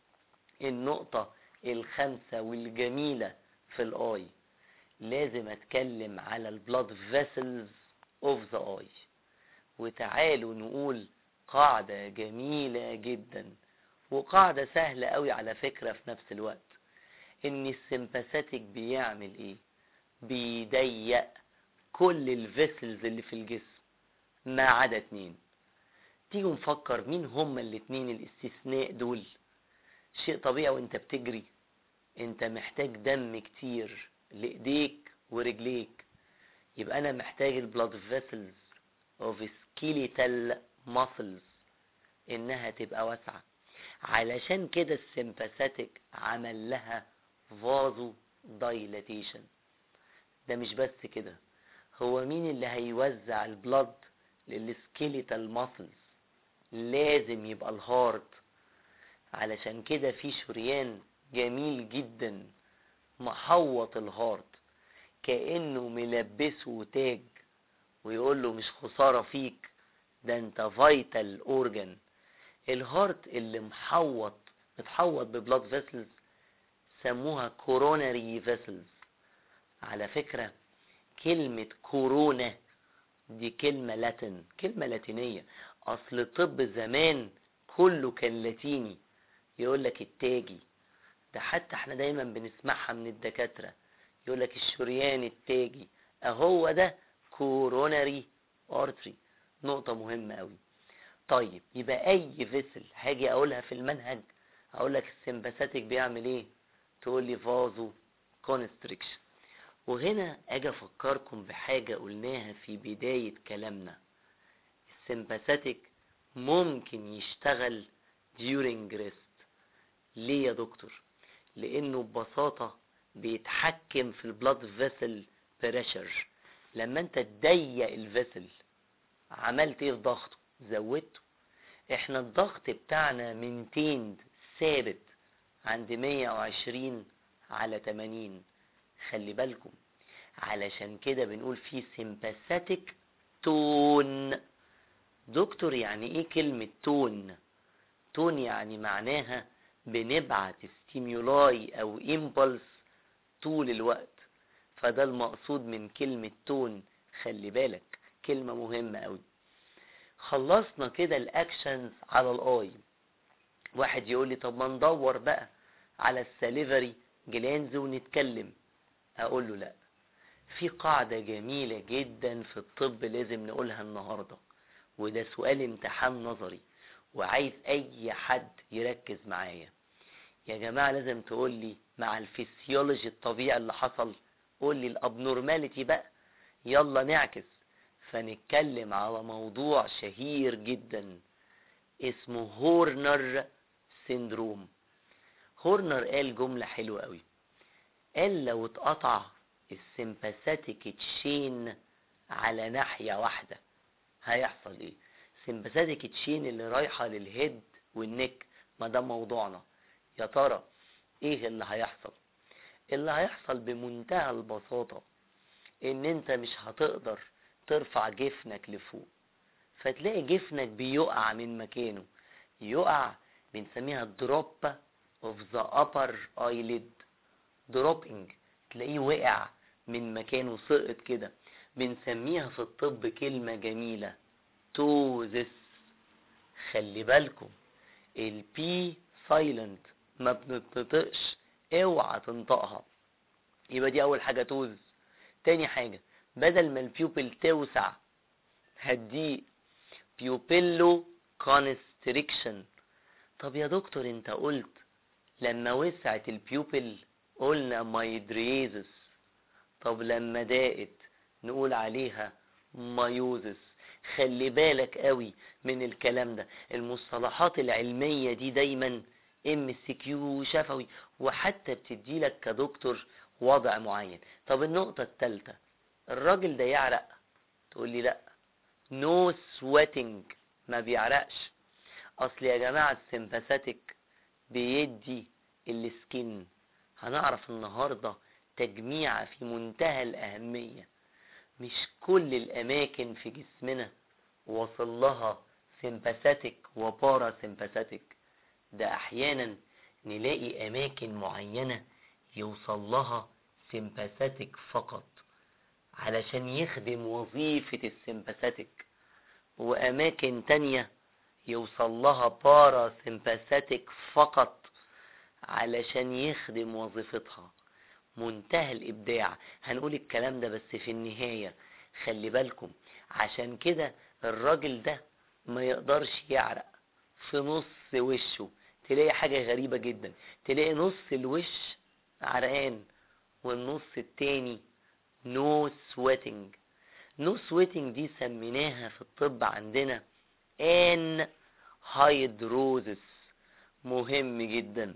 النقطة الخامسة والجميلة في الاي، لازم اتكلم على البلاد فيسلز اوف ذا اي. وتعالوا نقول قاعدة جميلة جدا وقاعدة سهلة قوي على فكرة في نفس الوقت، ان السمباثيك بيعمل ايه؟ بيضيق كل الفيسلز اللي في الجسم ما عدا اتنين. تيجوا نفكر مين هما الاتنين الاستثناء دول. شيء طبيعي وانت بتجري انت محتاج دم كتير لايديك ورجليك، يبقى انا محتاج البلاد فيسلز اوف سكيليتال ماسلز انها تبقى واسعة. علشان كده السمباثيك عمل لها فازو دايلاتيشن. ده مش بس كده، هو مين اللي هيوزع البلد للسكيليتال ماسلز؟ لازم يبقى الهارت. علشان كده في شريان جميل جدا محوط الهارت كأنه ملبسه تاج ويقول له مش خسارة فيك، ده انت فايتال اورجن. الهارت اللي محوط متحوط ببلاد فيسلز سموها كوروناري فيسلز. على فكرة كلمة كورونا دي كلمة لاتن، كلمة لاتينية. اصل طب زمان كله كان لاتيني، يقولك التاجي ده، حتى احنا دايما بنسمعها من الدكاترة يقولك الشريان التاجي، اهو ده كوروناري ارتري. نقطة مهمة قوي. طيب يبقى اي فيسل هاجي اقولها في المنهج اقولك السمباثيك بيعمل ايه، تقول لي فازو كونستريكشن. وهنا اجي افكركم بحاجة قلناها في بداية كلامنا، السمباثيك ممكن يشتغل during rest. ليه يا دكتور؟ لانه ببساطة بيتحكم في البلاد فيسل بريشر. لما انت تضيق الفيسل عملت ايه في ضغطه؟ زودته. احنا الضغط بتاعنا مينتيند ثابت عند مية وعشرين على تمانين. خلي بالكم، علشان كده بنقول في سيمباثيك تون. دكتور يعني ايه كلمة تون؟ تون يعني معناها بنبعت ستيمولاي او امبلس طول الوقت، فده المقصود من كلمة تون. خلي بالك كلمة مهمة قوي. خلصنا كده الاكشنز على الاي. واحد يقول لي طب ما ندور بقى على الساليفري جلانز ونتكلم. اقول له لا، في قاعدة جميلة جدا في الطب لازم نقولها النهاردة، وده سؤال امتحان نظري وعايز اي حد يركز معايا. يا جماعة لازم تقول لي مع الفسيولوجي الطبيعي اللي حصل، قول لي الابنورماليتي بقى. يلا نعكس، فنتكلم على موضوع شهير جدا اسمه هورنر سيندروم. هورنر قال جملة حلوة قوي، قال لو اتقطع السمباثيك تشين على ناحية واحدة هيحصل ايه؟ سمباثيك تشين اللي رايحة للهيد والنك، ما ده موضوعنا. يا ترى ايه اللي هيحصل؟ اللي هيحصل بمنتهى البساطة ان انت مش هتقدر ترفع جفنك لفوق، فتلاقي جفنك بيقع من مكانه. يقع بنسميها drop of the upper eyelid. dropping، تلاقيه وقع من مكانه، سقط كده. بنسميها في الطب كلمة جميلة، توزس. خلي بالكم البي سايلنت ما بنطقش، اوعى تنطقها. يبقى دي اول حاجة توز. تاني حاجة، بدل ما البيوبل توسع هتضيق، بيوبيلو كونستريكشن. طب يا دكتور انت قلت لما وسعت البيوبل قلنا مايدريزس، طب لما ضاقت نقول عليها مايوزس. خلي بالك قوي من الكلام ده، المصطلحات العلمية دي دايما ام سي كيو شفوي، وحتى بتديلك كدكتور وضع معين. طب النقطة الثالثة، الراجل ده يعرق؟ تقول لي لا، نو سويتنج، ما بيعرقش. اصل يا جماعة السمباثيك بيدي السكين. هنعرف النهاردة تجميعة في منتهى الأهمية، مش كل الأماكن في جسمنا وصل لها سمباثيك وبارا سمباثيك. ده أحيانا نلاقي أماكن معينة يوصل لها سمباثيك فقط علشان يخدم وظيفة السمباثيك، وأماكن تانية يوصل لها بارا سمباثيك فقط علشان يخدم وظيفتها. منتهى الإبداع. هنقول الكلام ده بس في النهاية. خلي بالكم، عشان كده الراجل ده ما يقدرش يعرق في نص وشه. تلاقي حاجة غريبة جدا، تلاقي نص الوش عرقان والنص التاني نو سويتنج. نو سويتنج دي سميناها في الطب عندنا ان هيدروزس. مهم جدا.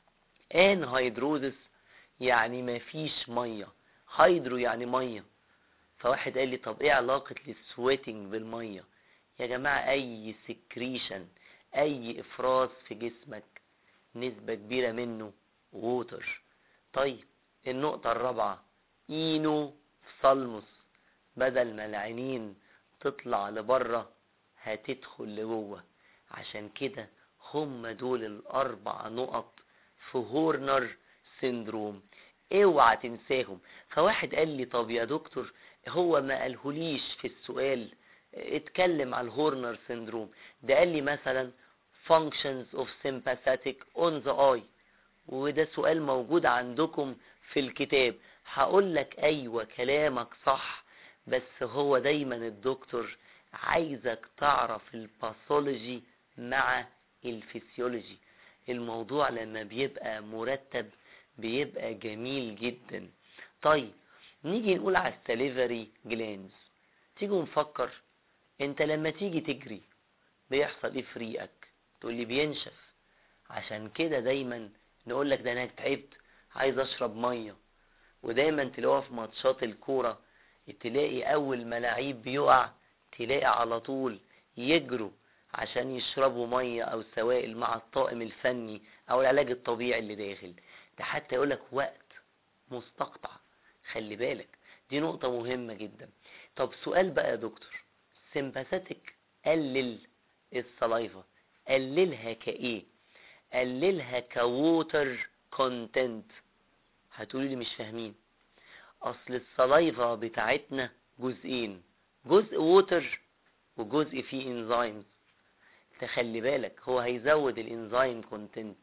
ان هيدروزس يعني ما فيش ميه، هيدرو يعني ميه. فواحد قال لي طب ايه علاقة السويتنج بالميه؟ يا جماعة اي سكريشن، اي افراز في جسمك نسبة كبيرة منه ووتر. طيب النقطة الرابعة، اينو سالموس، بدل ما العينين تطلع لبره هتدخل لجوه. عشان كده هم دول الاربع نقط في هورنر سيندروم، اوعى تنساهم. فواحد قال لي طب يا دكتور هو ما قالهوليش في السؤال اتكلم على الهورنر سيندروم ده، قال لي مثلا functions of sympathetic on the eye، وده سؤال موجود عندكم في الكتاب. هقول لك ايوه كلامك صح، بس هو دايما الدكتور عايزك تعرف الباثولوجي مع الفسيولوجي. الموضوع لما بيبقى مرتب بيبقى جميل جدا. طيب نيجي نقول على السليفري جلانز. تيجي نفكر، انت لما تيجي تجري بيحصل ايه في ريقك؟ تقول لي بينشف. عشان كده دايما نقول لك ده انا تعبت عايز اشرب ميه. ودايما تلاقوها في ماتشات الكوره، تلاقي اول ما لعيب بيقع تلاقي على طول يجروا عشان يشربوا ميه او سوائل مع الطاقم الفني او العلاج الطبيعي اللي داخل ده. حتى يقولك وقت مستقطع. خلي بالك دي نقطة مهمة جدا. طب سؤال بقى يا دكتور، السمباثيك قلل السلايفا. قللها كايه؟ قللها كووتر كونتنت. هتقولي لي مش فاهمين. اصل السلايفا بتاعتنا جزئين، جزء ووتر وجزء فيه انزيمز. تخلي بالك هو هيزود الانزيم كونتنت،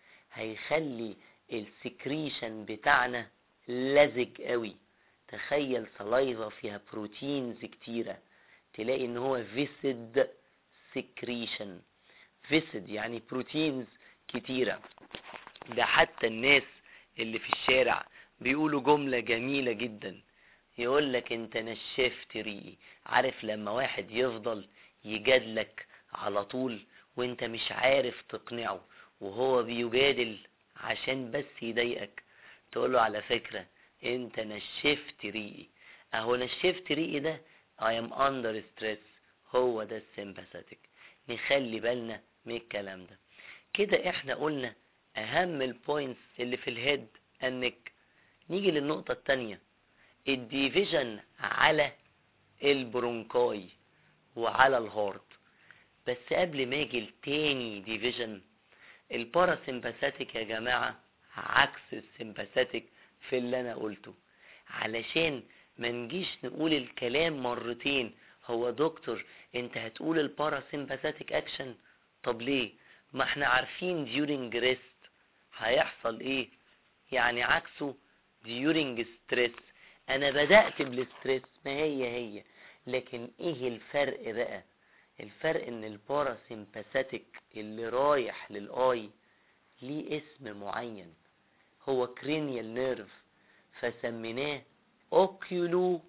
هيخلي السكريشن بتاعنا لزج قوي. تخيل سلايفا فيها بروتينز كتيرة، تلاقي ان هو فيسد سكريشن. فيسد يعني بروتينز كتيرة. ده حتى الناس اللي في الشارع بيقولوا جملة جميلة جدا، يقولك انت نشفت ريقي. عارف لما واحد يفضل يجادلك على طول وانت مش عارف تقنعه، وهو بيجادل عشان بس يضايقك، تقوله على فكرة انت نشفت ريقي. اهو نشفت ريقي ده I am under stress، هو ده السمباثيك. نخلي بالنا من الكلام ده. كده احنا قلنا اهم البوينتس اللي في الهيد انك. نيجي للنقطة التانية، الديفيجن على البرونكاي وعلى الهارت. بس قبل ما اجي التاني ديفيجن، الباراسمباثيك يا جماعة عكس السمباثيك في اللي انا قلته، علشان ما نجيش نقول الكلام مرتين. هو دكتور انت هتقول الباراسمباثيك اكشن، طب ليه؟ ما احنا عارفين during rest هيحصل ايه، يعني عكسه during stress. انا بدأت بالستريس، ما هي هي، لكن ايه الفرق بقى؟ الفرق ان الباراسمباثيك اللي رايح للاي ليه اسم معين، هو كرينيال نيرف، فسميناه اوكيولو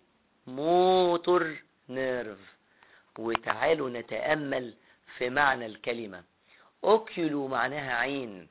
موتور نيرف. وتعالوا نتأمل في معنى الكلمة. اوكيولو معناها عين،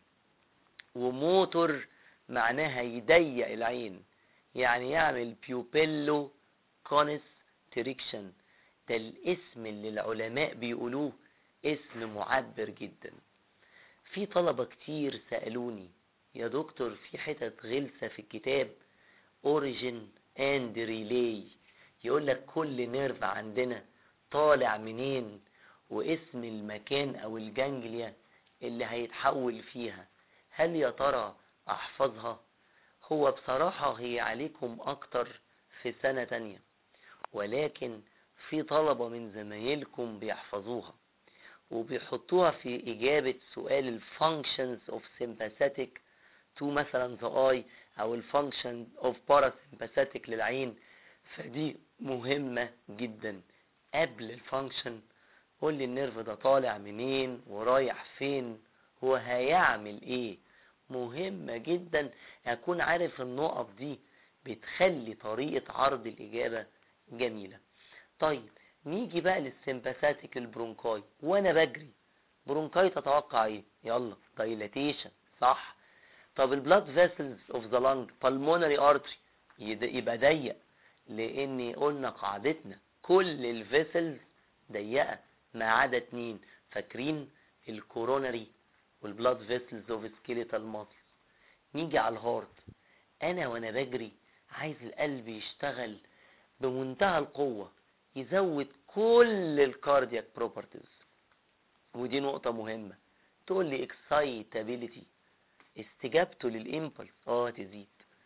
وموتور معناها يضيق العين، يعني يعمل بيوبيلو كونستريكشن. ده الاسم اللي العلماء بيقولوه اسم معبر جدا. في طلبة كتير سألوني يا دكتور في حتت غلسة في الكتاب اوريجين اند ريلي، يقولك كل نيرف عندنا طالع منين واسم المكان او الجانجليا اللي هيتحول فيها. هل يا ترى احفظها؟ هو بصراحة هي عليكم اكتر في سنة تانية، ولكن في طلبة من زمايلكم بيحفظوها وبيحطوها في اجابة سؤال الفانكشنز اوف sympathetic to مثلا the eye او الفانكشن اوف parasympathetic للعين. فدي مهمة جدا. قبل الفانكشن قول لي النيرف ده طالع منين ورايح فين وهيعمل ايه. مهمة جدا اكون عارف النقط دي، بتخلي طريقة عرض الاجابة جميلة. طيب نيجي بقى للسمباثيك البرونكاي. وانا بجري برونكاي تتوقع ايه؟ يلا دايلاتيشن، صح. طب البلاد فيسلز اوف ذا لانج بالمونري ارتري يبقى ضيق، لان قلنا قاعدتنا كل الفيسلز ضيقه ما عدا اتنين، فاكرين؟ الكورونري والبلاد فيسلز اوف سكيليتال ماسلز. نيجي على الهارت. انا وانا بجري عايز القلب يشتغل بمنتهى القوه، يزود كل الكاردياك بروبرتيز. ودي نقطه مهمه. تقول لي اكسايتابيليتي، استجابته للإمبلس اه تزيد.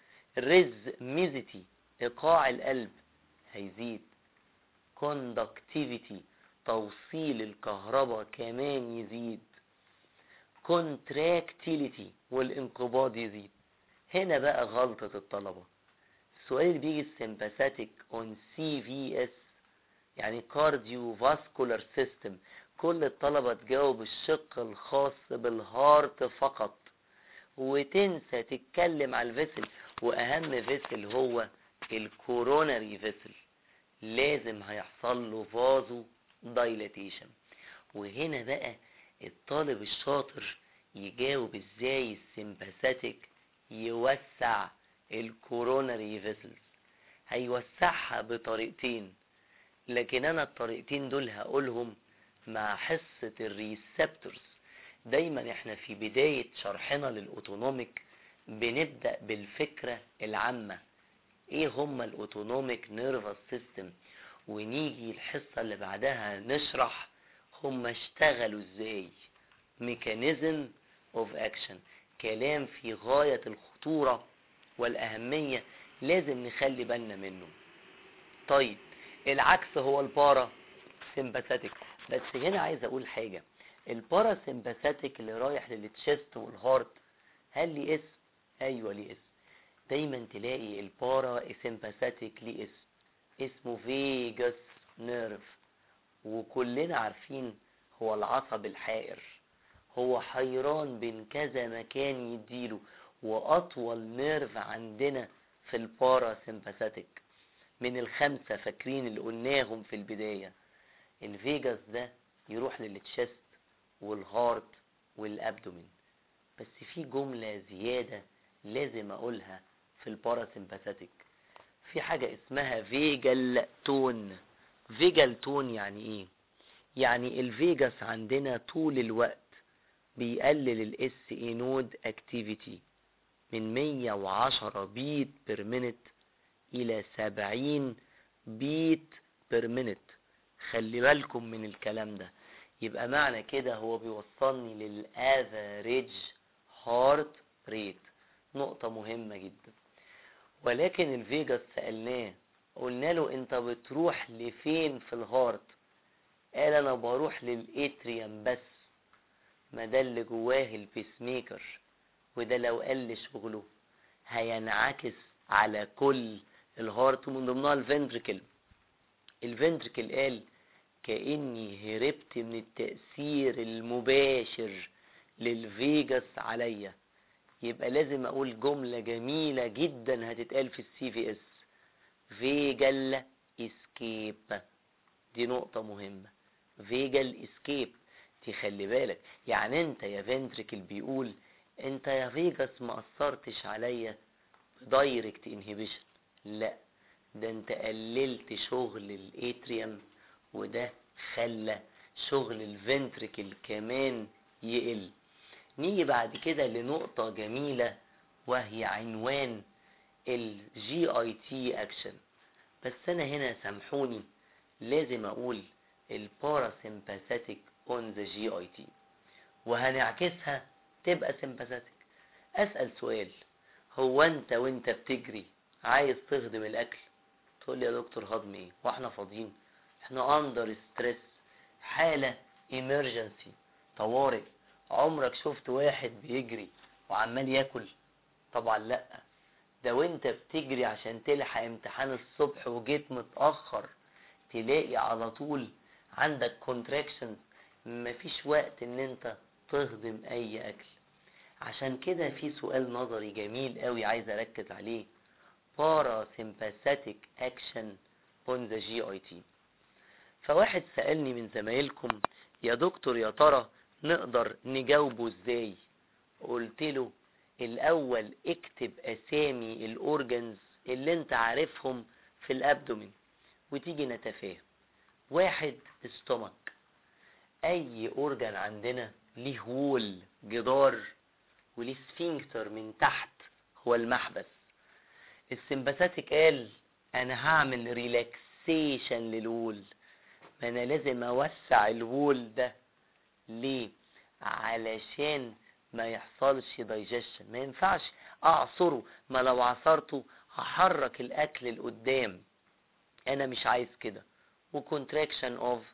ريزميزيتي، ايقاع القلب هيزيد. كوندكتيفيتي، توصيل الكهرباء كمان يزيد. كونتراكتيليتي، والانقباض يزيد. هنا بقى غلطة الطلبة. السؤال اللي بيجي السمباثيك اون سي في اس يعني كارديو فاسكولار سيستم، كل الطلبة تجاوب الشق الخاص بالهارت فقط، وتنسى تتكلم على الفيسل. واهم فيسل هو الكوروناري فيسل، لازم هيحصل له فازو دايلاتيشن. وهنا بقى الطالب الشاطر يجاوب ازاي السمباثيك يوسع الكوروناري فيسلز. هيوسعها بطريقتين، لكن انا الطريقتين دول هقولهم مع حصة الريسبتورز. دايما احنا في بداية شرحنا للاوتونوميك بنبدأ بالفكرة العامة، ايه هما الاوتونوميك نيرفس سيستم، ونيجي الحصة اللي بعدها نشرح هم اشتغلوا ازاي. ميكانيزم اوف اكشن، كلام في غاية الخطورة والأهمية، لازم نخلي بالنا منه. طيب العكس هو البارا سيمباثيك. بس هنا عايز اقول حاجة، البارا سيمباثيك اللي رايح للتشست والهارت هل ليه اسم؟ ايوه ليه اسم. دايما تلاقي البارا سيمباثيك ليه اسم، اسمه فيجاس نيرف. وكلنا عارفين هو العصب الحائر، هو حيران بين كذا مكان يديله. واطول نيرف عندنا في البارا سيمباثيك من الخمسة فاكرين اللي قلناهم في البداية، الفيجاس ده يروح للتشست والهارت والابدومين. بس في جملة زيادة لازم اقولها في الباراسمباثيك، في حاجة اسمها فيجال تون. فيجال تون يعني ايه؟ يعني الفيجاس عندنا طول الوقت بيقلل الاس اي نود اكتيفيتي من مية وعشرة بيت بير مينت الى سبعين بيت بير مينت. خلي بالكم من الكلام ده. يبقى معنى كده هو بيوصلني للافريج هارت ريت، نقطة مهمة جدا. ولكن الفيجاس سألناه، قلنا له انت بتروح لفين في الهارت؟ قال انا بروح للاتريوم بس، ما ده اللي جواه البيس ميكر، وده لو قل شغله هينعكس على كل الهارت ومن ضمنها الفنتريكل. الفنتريكل قال كأني هربت من التأثير المباشر للفيجاس عليا. يبقى لازم اقول جملة جميلة جدا هتتقال في السي في اس، فيجال اسكيب. دي نقطة مهمة، فيجال اسكيب. دي خلي بالك، يعني انت يا فنتريكل بيقول انت يا فيجاس ما اثرتش عليا دايركت انهيبيشن، لا ده انت قللت شغل الاتريوم، وده خلى شغل الفنتريكل كمان يقل. نيجي بعد كده لنقطة جميلة وهي عنوان الجي اي تي اكشن. بس انا هنا سامحوني لازم اقول الباراسمباثيك اون ذا جي اي تي، وهنعكسها تبقى سمباثيك. اسأل سؤال، هو انت وانت بتجري عايز تهضم الاكل تقول لي يا دكتور هضم ايه واحنا فاضيين؟ احنا اندر ستريس، حالة emergency، طوارئ. عمرك شفت واحد بيجري وعمال ياكل؟ طبعا لا. ده وانت بتجري عشان تلحق امتحان الصبح وجيت متأخر تلاقي على طول عندك كونتراكشن، مفيش وقت ان انت تهضم اي اكل. عشان كده في سؤال نظري جميل قوي عايز اركز عليه، parasympathetic action on the جي اي تي. فواحد سألني من زمايلكم يا دكتور يا ترى نقدر نجاوبه ازاي؟ قلت له الاول اكتب اسامي الاورجنز اللي انت عارفهم في الابدومين وتيجي نتفاهم. واحد استومك، اي اورجن عندنا ليه وول جدار وليه سفينكتر من تحت هو المحبس. السمباثيك قال انا هعمل ريلاكسيشن للوول، ما انا لازم اوسع الوول ده. ليه؟ علشان ما يحصلش دايجيشن، ما ينفعش اعصره، ما لو عصرته هحرك الاكل لقدام، انا مش عايز كده. وكونتراكشن اوف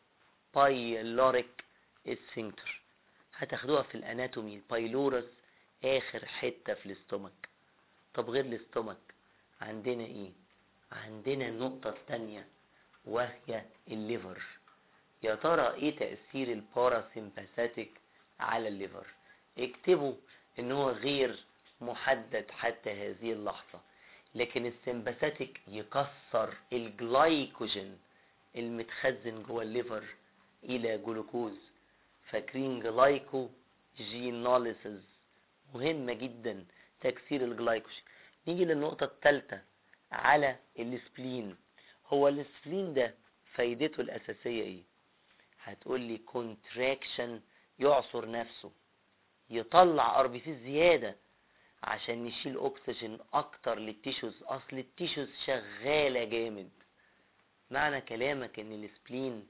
بايلوريك اسفنكتر، هتاخدوها في الاناتومي، البايلورس اخر حتة في الاستومك. طب غير الاستومك عندنا ايه؟ عندنا النقطة الثانية وهي الليفر. يا ترى ايه تأثير الباراسمباثيك على الليفر؟ اكتبوا ان هو غير محدد حتى هذه اللحظة، لكن السمباثيك يكسر الجلايكوجين المتخزن جوه الليفر الى جلوكوز. فاكرين جلايكو جينوليسيس؟ مهمة جدا تكسير الجلايكوجين. نيجي للنقطة الثالثة على السبلين. هو السبلين ده فايدته الأساسية ايه؟ هتقول لي كونتراكشن، يعصر نفسه، يطلع ار بي سي زيادة عشان نشيل اكسجين اكتر للتيشوز، اصل التيشوز شغالة جامد. معنى كلامك ان السبلين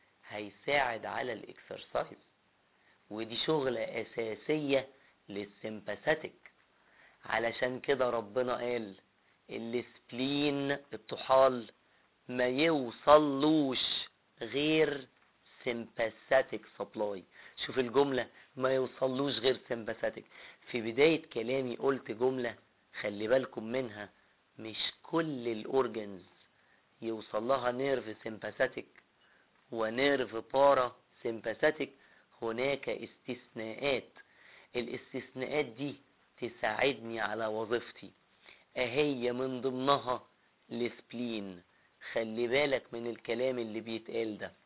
هيساعد على الاكسرسايز، ودي شغلة اساسية للسمباثيك. علشان كده ربنا قال السبلين الطحال ما يوصلوش غير sympathetic supply. شوف الجملة، ما يوصلوش غير sympathetic. في بداية كلامي قلت جملة خلي بالكم منها، مش كل الاورجنز يوصل لها نيرف sympathetic ونيرف بارا sympathetic، هناك استثناءات. الاستثناءات دي تساعدني على وظيفتي، اهي من ضمنها السبلين. خلي بالك من الكلام اللي بيتقال ده،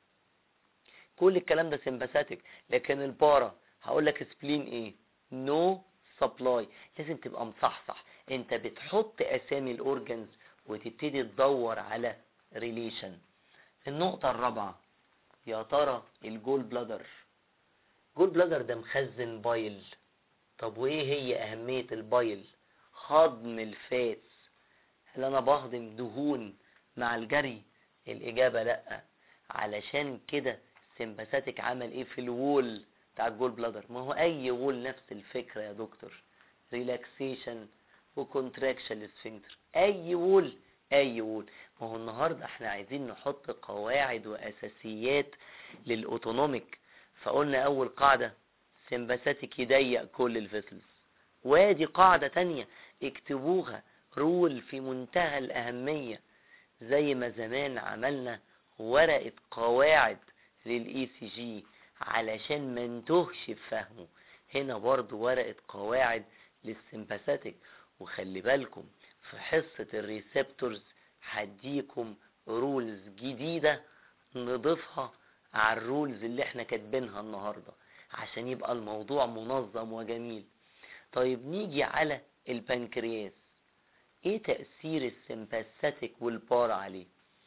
كل الكلام ده سمباثيك، لكن البارا هقول لك سبلين ايه؟ نو سبلاي. لازم تبقى مصحصح، انت بتحط اسامي الاورجنز وتبتدي تدور على ريليشن. النقطة الرابعة، يا ترى الجول بلادر، جول بلادر ده مخزن بايل. طب وايه هي اهمية البايل؟ هضم الفاتس. هل انا بهضم دهون مع الجري؟ الاجابة لا. علشان كده سمباثيك عمل ايه في الوول بتاع الجول بلادر؟ ما هو اي وول نفس الفكرة يا دكتور، ريلاكسيشن وكونتراكشن للسفنكتر. اي وول اي وول. ما هو النهارده احنا عايزين نحط قواعد واساسيات للاوتونوميك. فقلنا اول قاعدة سمباثيك يضيق كل الفيسلز، وادي قاعدة تانية اكتبوها، رول في منتهى الاهمية، زي ما زمان عملنا ورقة قواعد للاي سي جي علشان ما نتوهش بفهمه. هنا برضو ورقة قواعد للسمباثيك. وخلي بالكم في حصة الريسبتورز هديكم رولز جديدة نضيفها على الرولز اللي احنا كاتبينها النهاردة عشان يبقى الموضوع منظم وجميل. طيب نيجي على البنكرياس، ايه تأثير السمباثيك والبارا عليه؟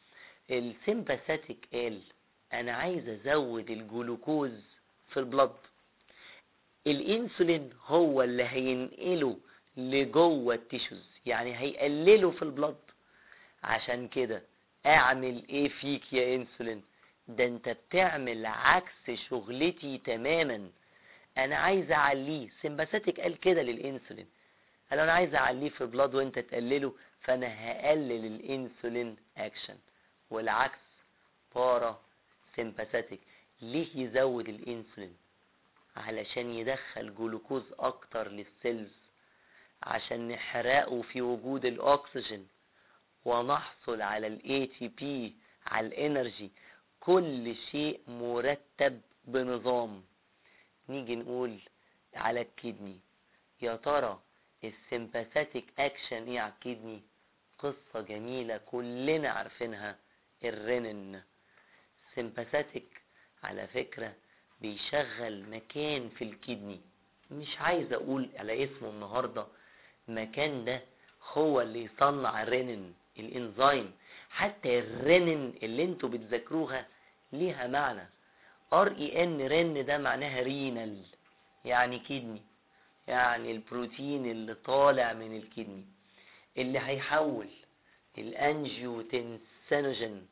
السمباثيك قال انا عايز ازود الجلوكوز في البلد، الانسولين هو اللي هينقله لجوه التيشوز، يعني هيقلله في البلد. عشان كده اعمل ايه فيك يا انسولين؟ ده انت بتعمل عكس شغلتي تماما. انا عايز اعليه، سمباثيك قال كده للانسولين، قال انا عايز اعليه في البلد وانت تقلله، فانا هقلل الانسولين اكشن. والعكس بارا سمباثيك ليه يزود الانسولين؟ علشان يدخل جلوكوز اكتر للسيلز عشان نحرقه في وجود الاكسجين ونحصل على الاي تي بي، على الانرجي. كل شيء مرتب بنظام. نيجي نقول على الكدني، يا ترى السمباثيك اكشن ايه على الكدني؟ قصة جميلة كلنا عارفينها، الرينين. سمباثيك على فكرة بيشغل مكان في الكدني، مش عايز اقول على اسمه النهاردة، المكان ده هو اللي يصنع الرينين الانزيم. حتى الرينين اللي انتوا بتذاكروها ليها معنى، ار اي ان رين ده معناها رينال، يعني كدني، يعني البروتين اللي طالع من الكدني اللي هيحول الانجيوتنسينوجين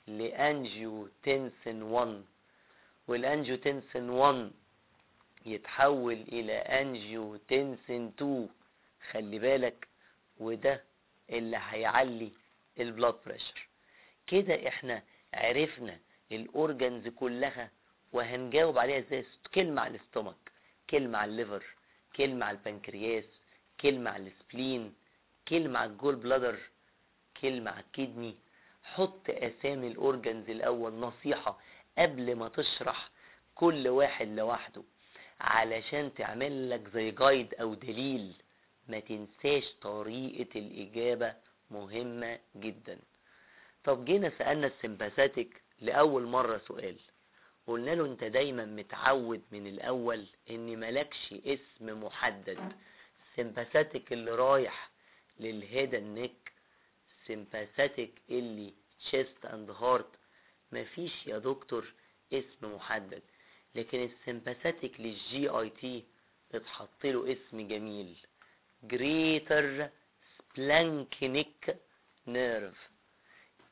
لانجيوتنسين واحد، والانجيوتنسين واحد يتحول الى انجيوتنسين اتنين. خلي بالك، وده اللي هيعلي البلاد بريشر. كده احنا عرفنا الاورجنز كلها، وهنجاوب عليها ازاي. كلمة على الاستومك، كلمة على الليفر، كلمة على البنكرياس، كلمة على السبلين، كلمة على الجول بلادر، كلمة على الكدني. حط اسامي الاورجنز الاول، نصيحة قبل ما تشرح كل واحد لوحده علشان تعمل لك زي جايد او دليل. ما تنساش طريقة الاجابة مهمة جدا. طب جينا سألنا السمباثيك لأول مرة سؤال، قلنا له انت دايما متعود من الاول ان ملكش اسم محدد. سمباثيك اللي رايح للهيد النك، سمباثيك اللي chest and heart، مفيش يا دكتور اسم محدد. لكن السمباثيك للجي اي تي اتحط له اسم جميل، greater splanchnic nerve.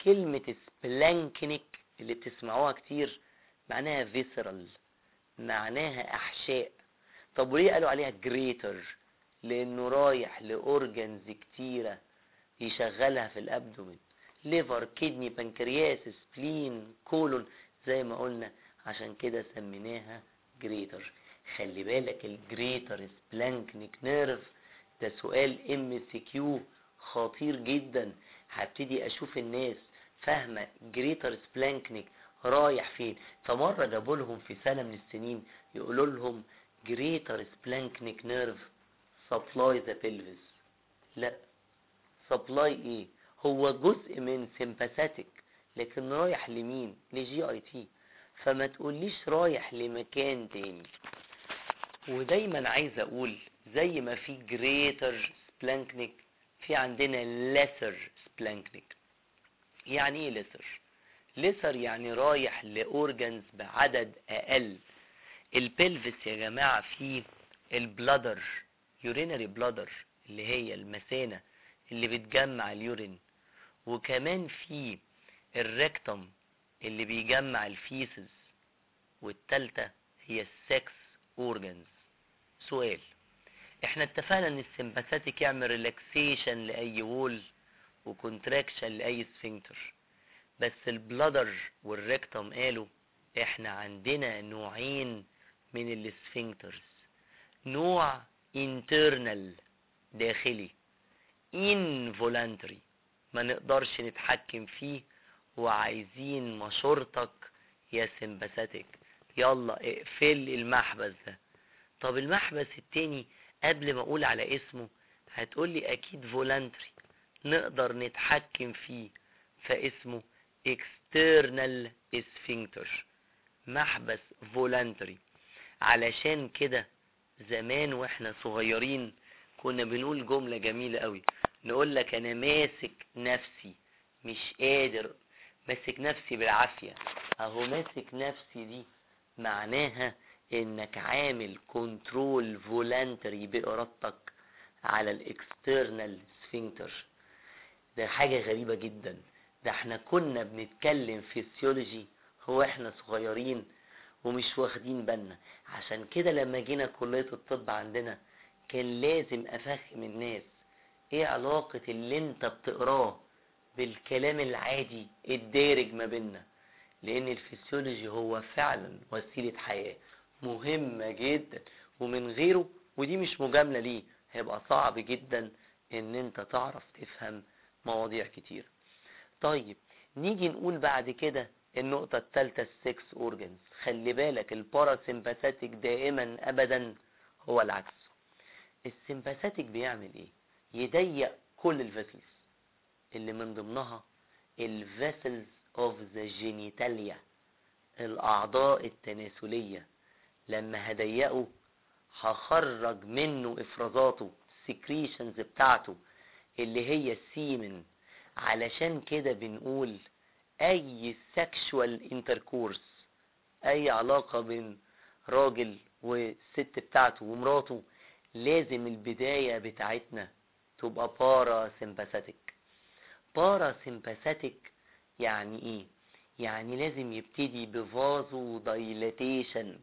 كلمة سبلانكنيك اللي بتسمعوها كتير معناها فيسرال، معناها احشاء. طب وليه قالوا عليها جريتر؟ لانه رايح لاورجنز كتيرة يشغلها في الابدومين، ليفر، كدني، بنكرياس، سبلين، كولون، زي ما قلنا، عشان كده سميناها جريتر. خلي بالك الجريتر سبلانكنيك نيرف ده سؤال ام سي كيو خطير جدا. هبتدي اشوف الناس فاهمه جريتر سبلانكنيك رايح فين. فمره جابوا لهم في سنه من السنين يقولوا لهم جريتر سبلانكنيك نيرف سبلاي ذا بيلفيس. لا، سبلاي ايه؟ هو جزء من سيمباثيك، لكن رايح لمين؟ لجي اي تي. فما تقوليش رايح لمكان تاني. ودايما عايز اقول زي ما في جريتر سبلانكنيك في عندنا ليسر سبلانكنيك. يعني ايه ليسر؟ ليسر يعني رايح لاورجنز بعدد اقل. البلفس يا جماعه فيه البلادر، يورينري بلادر اللي هي المثانه اللي بتجمع اليورين، وكمان في الريكتوم اللي بيجمع الفيسز، والتالتة هي السكس اورجنز. سؤال، احنا اتفقنا ان السمباثيك يعمل ريلاكسيشن لاي وول وكونتراكشن لاي سفنكتر، بس البلادر والريكتوم قالوا احنا عندنا نوعين من السفنكترز، نوع internal داخلي involuntary ما نقدرش نتحكم فيه، وعايزين مشورتك يا سمباثيك، يلا اقفل المحبس ده. طب المحبس التاني قبل ما اقول على اسمه هتقولي اكيد فولانتري نقدر نتحكم فيه، فاسمه external sphincter، محبس فولانتري. علشان كده زمان واحنا صغيرين كنا بنقول جملة جميلة قوي، نقول لك انا ماسك نفسي مش قادر، ماسك نفسي بالعافية. اهو ماسك نفسي دي معناها انك عامل كنترول فولانتري بارادتك على الاكسترنال سفنكتر. ده حاجة غريبة جدا، ده احنا كنا بنتكلم فيسيولوجي هو احنا صغيرين ومش واخدين بالنا. عشان كده لما جينا كلية الطب عندنا كان لازم افهم الناس ايه علاقة اللي انت بتقراه بالكلام العادي الدارج ما بيننا، لان الفسيولوجي هو فعلا وسيلة حياة مهمة جدا، ومن غيره، ودي مش مجاملة ليه، هيبقى صعب جدا ان انت تعرف تفهم مواضيع كتير. طيب نيجي نقول بعد كده النقطة الثالثة السكس اورجنز. خلي بالك الباراسيمباثيك دائما ابدا هو العكس. السيمباثيك بيعمل ايه؟ يضيق كل الفيسلز اللي من ضمنها الفيسلز اوف ذا جينيتاليا، الاعضاء التناسلية. لما هضيقه هخرج منه افرازاته، السكريشنز بتاعته اللي هي السيمن. علشان كده بنقول اي سكشوال انتركورس، اي علاقة بين راجل والست بتاعته ومراته، لازم البداية بتاعتنا تبقى بارا سيمباثيك. بارا سيمباثيك يعني ايه؟ يعني لازم يبتدي بفازو دايلاتيشن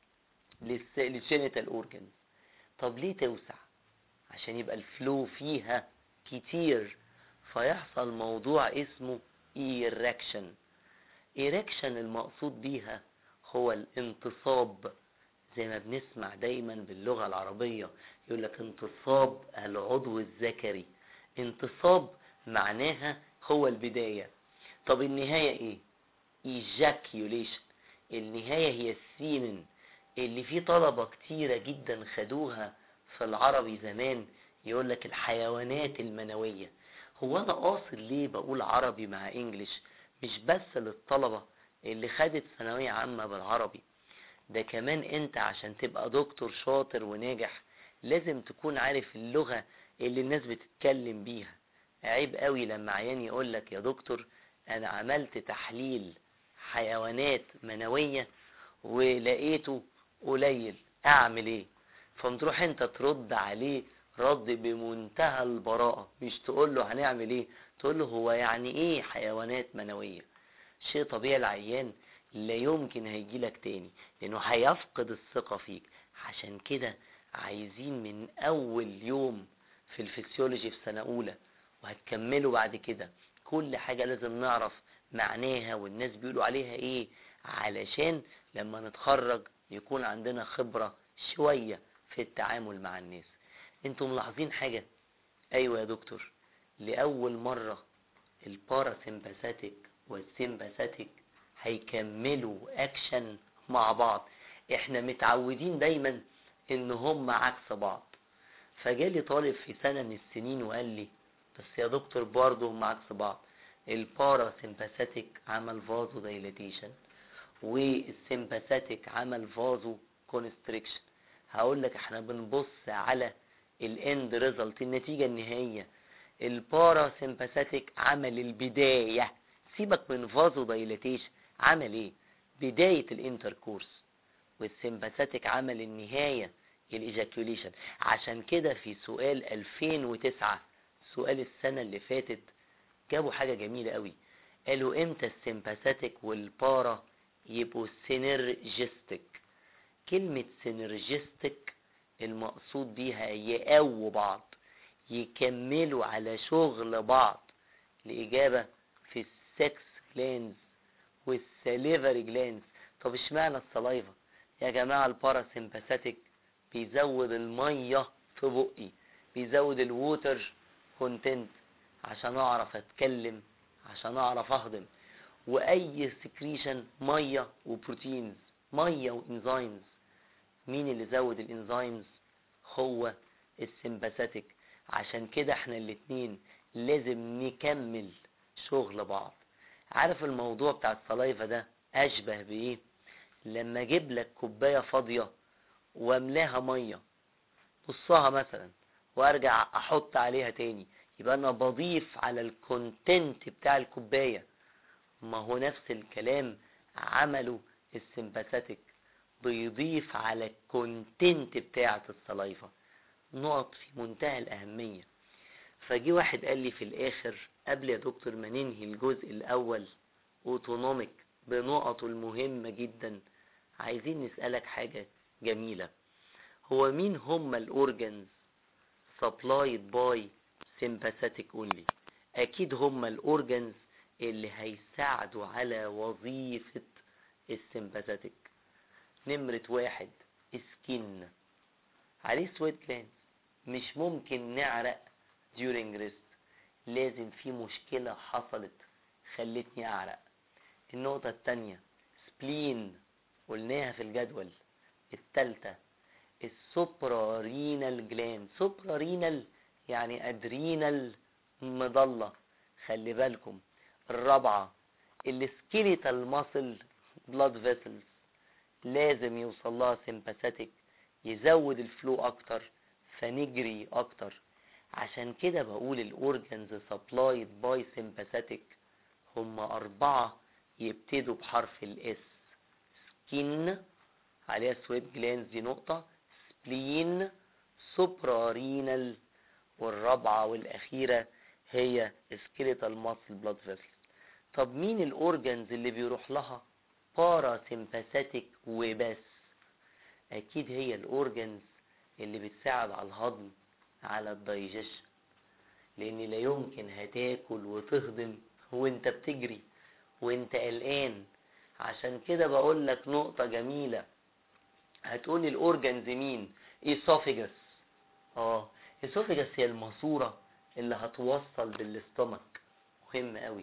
للجينيتال اورجنز. طب ليه توسع؟ عشان يبقى الفلو فيها كتير، فيحصل موضوع اسمه ايركشن. ايركشن المقصود بيها هو الانتصاب، زي ما بنسمع دايما باللغة العربية يقولك انتصاب العضو الذكري. انتصاب معناها هو البداية. طب النهاية ايه؟ ejaculation. النهاية هي السيمن اللي فيه طلبة كتيرة جدا خدوها في العربي زمان، يقولك الحيوانات المنوية. هو انا قاصد ليه بقول عربي مع انجليش؟ مش بس للطلبة اللي خدت ثانوية عامة بالعربي، ده كمان انت عشان تبقى دكتور شاطر وناجح لازم تكون عارف اللغة اللي الناس بتتكلم بيها. عيب قوي لما عيان يقولك يا دكتور انا عملت تحليل حيوانات منوية ولقيته قليل، اعمل ايه؟ فمتروح انت ترد عليه رد بمنتهى البراءة، مش تقول له هنعمل ايه، تقول له هو يعني ايه حيوانات منوية؟ شيء طبيعي، العيان لا يمكن هيجيلك تاني لانه هيفقد الثقة فيك. عشان كده عايزين من اول يوم في الفسيولوجي في سنة اولى وهتكملوا بعد كده كل حاجة لازم نعرف معناها والناس بيقولوا عليها ايه، علشان لما نتخرج يكون عندنا خبرة شوية في التعامل مع الناس. انتم ملاحظين حاجة؟ ايوه يا دكتور، لأول مرة الباراسيمباثيك والسيمباثيك هيكملوا اكشن مع بعض. احنا متعودين دايما ان هم عكس بعض. فجالي طالب في سنة من السنين وقال لي بس يا دكتور برضه هم عكس بعض، الباراسيمباثيك عمل فازو دايليتيشن والسيمباثيك عمل فازو كونستريكشن. هقول لك احنا بنبص على الاند ريزلت، النتيجة النهائية. الباراسيمباثيك عمل البداية، سيبك من فازو دايليتيشن، عمل ايه؟ بداية الانتركورس. والسيمباثيك عمل النهاية، الايجاكيوليشن. عشان كده في سؤال ألفين وتسعة، سؤال السنة اللي فاتت، جابوا حاجة جميلة قوي. قالوا امتى السيمباثيك والبارا يبقوا سينرجستك؟ كلمة سينرجستك المقصود بيها يقووا بعض، يكملوا على شغل بعض. الإجابة في السكس جلانز والسليفري جلانز. طب اشمعنى السلايفا يا جماعة؟ الباراسيمباثيك بيزود المية في بقي، بيزود الووتر كونتنت عشان اعرف اتكلم، عشان اعرف اهضم. واي سكريشن مية وبروتينز، مية وانزيمز. مين اللي زود الانزيمز؟ هو السيمباثيك. عشان كده احنا الاتنين لازم نكمل شغل بعض. عارف الموضوع بتاع السلايفا ده اشبه بايه؟ لما اجيب لك كوبايه فاضيه واملاها ميه، نصها مثلا، وارجع احط عليها تاني، يبقى انا بضيف على الكونتنت بتاع الكوبايه. ما هو نفس الكلام عمله السيمباثيك، بيضيف على الكونتنت بتاعه السلايفا. نقط في منتهى الاهميه. فجي واحد قال لي في الاخر قبل يا دكتور ما ننهي الجزء الاول اوتونوميك بنقطه المهمه جدا، عايزين نسالك حاجه جميله. هو مين هم الاورجنز supplied by sympathetic only؟ اكيد هم الاورجنز اللي هيساعدوا على وظيفة السيمباثيك. نمرة واحد، سكين، عليه سويت جلاند، مش ممكن نعرق during rest، لازم في مشكلة حصلت خلتني اعرق. النقطة التانية سبلين، قلناها في الجدول. التالتة السوبرا رينال جلاند، سوبرا رينال يعني ادرينال مضلة، خلي بالكم. الرابعة السكيليتال ماسل بلاد فيسلز، لازم يوصل لها سيمباثيك يزود الفلو اكتر فنجري اكتر. عشان كده بقول الاورجنز سبلايد باي سيمباثيك هم اربعة يبتدوا بحرف الاس. سكين عليها سويت جلانز دي نقطة، سبلين، سوبرا رينال، والرابعة والأخيرة هي سكيليتال ماسل بلاد فيسل. طب مين الأورجنز اللي بيروح لها باراسيمباثيك وبس؟ أكيد هي الأورجنز اللي بتساعد على الهضم، على الدايجيشن، لأن لا يمكن هتاكل وتهضم وانت بتجري وانت قلقان. عشان كده بقول لك نقطة جميلة. هتقولي الأورجنز مين؟ إيسوفيجس. اه إيسوفيجس هي الماسورة اللي هتوصل بالاستومك، مهم قوي.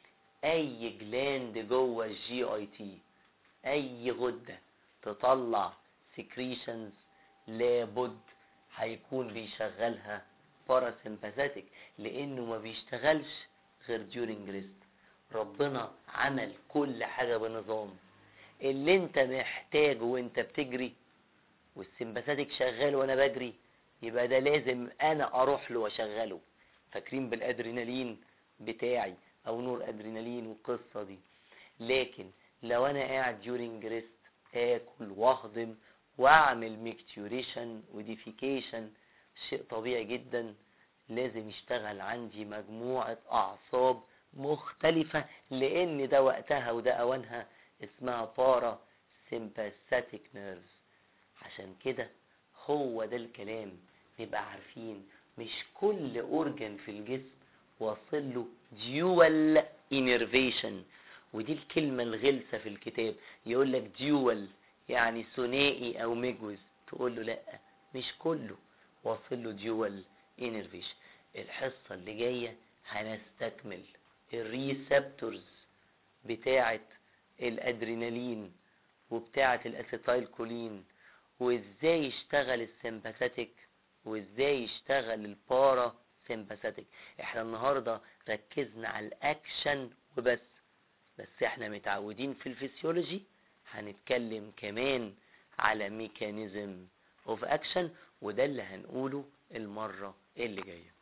اي جلاند جوه الجي اي تي، اي غدة تطلع سكريشنز لابد هيكون بيشغلها باراسيمباثيك، لانه ما بيشتغلش غير during rest. ربنا عمل كل حاجة بنظام. اللي انت محتاجه وانت بتجري والسيمباثيك شغال وانا بجري، يبقى ده لازم انا اروح له واشغله. فاكرين بالادرينالين بتاعي او نور ادرينالين والقصة دي. لكن لو انا قاعد during rest اكل واهضم واعمل ميكتوريشن وديفيكيشن، شيء طبيعي جدا. لازم يشتغل عندي مجموعة اعصاب مختلفة، لان ده وقتها وده اوانها، اسمها بارا سيمباثيك نيرفز. عشان كده هو ده الكلام، نبقى عارفين مش كل اورجن في الجسم واصل له ديوال انرفيشن. ودي الكلمة الغلسة في الكتاب، يقول لك ديوال يعني ثنائي او مجوز، تقول له لا، مش كله واصل له ديوال انرفيشن. الحصة اللي جاية هنستكمل الريسبتورز بتاعة الادرينالين وبتاعة الاسيتايل كولين، وازاي يشتغل السمباثيك وازاي يشتغل البارا سمباثيك. احنا النهاردة ركزنا على الاكشن وبس، بس احنا متعودين في الفسيولوجي هنتكلم كمان على ميكانيزم اوف اكشن، وده اللي هنقوله المرة اللي جاية.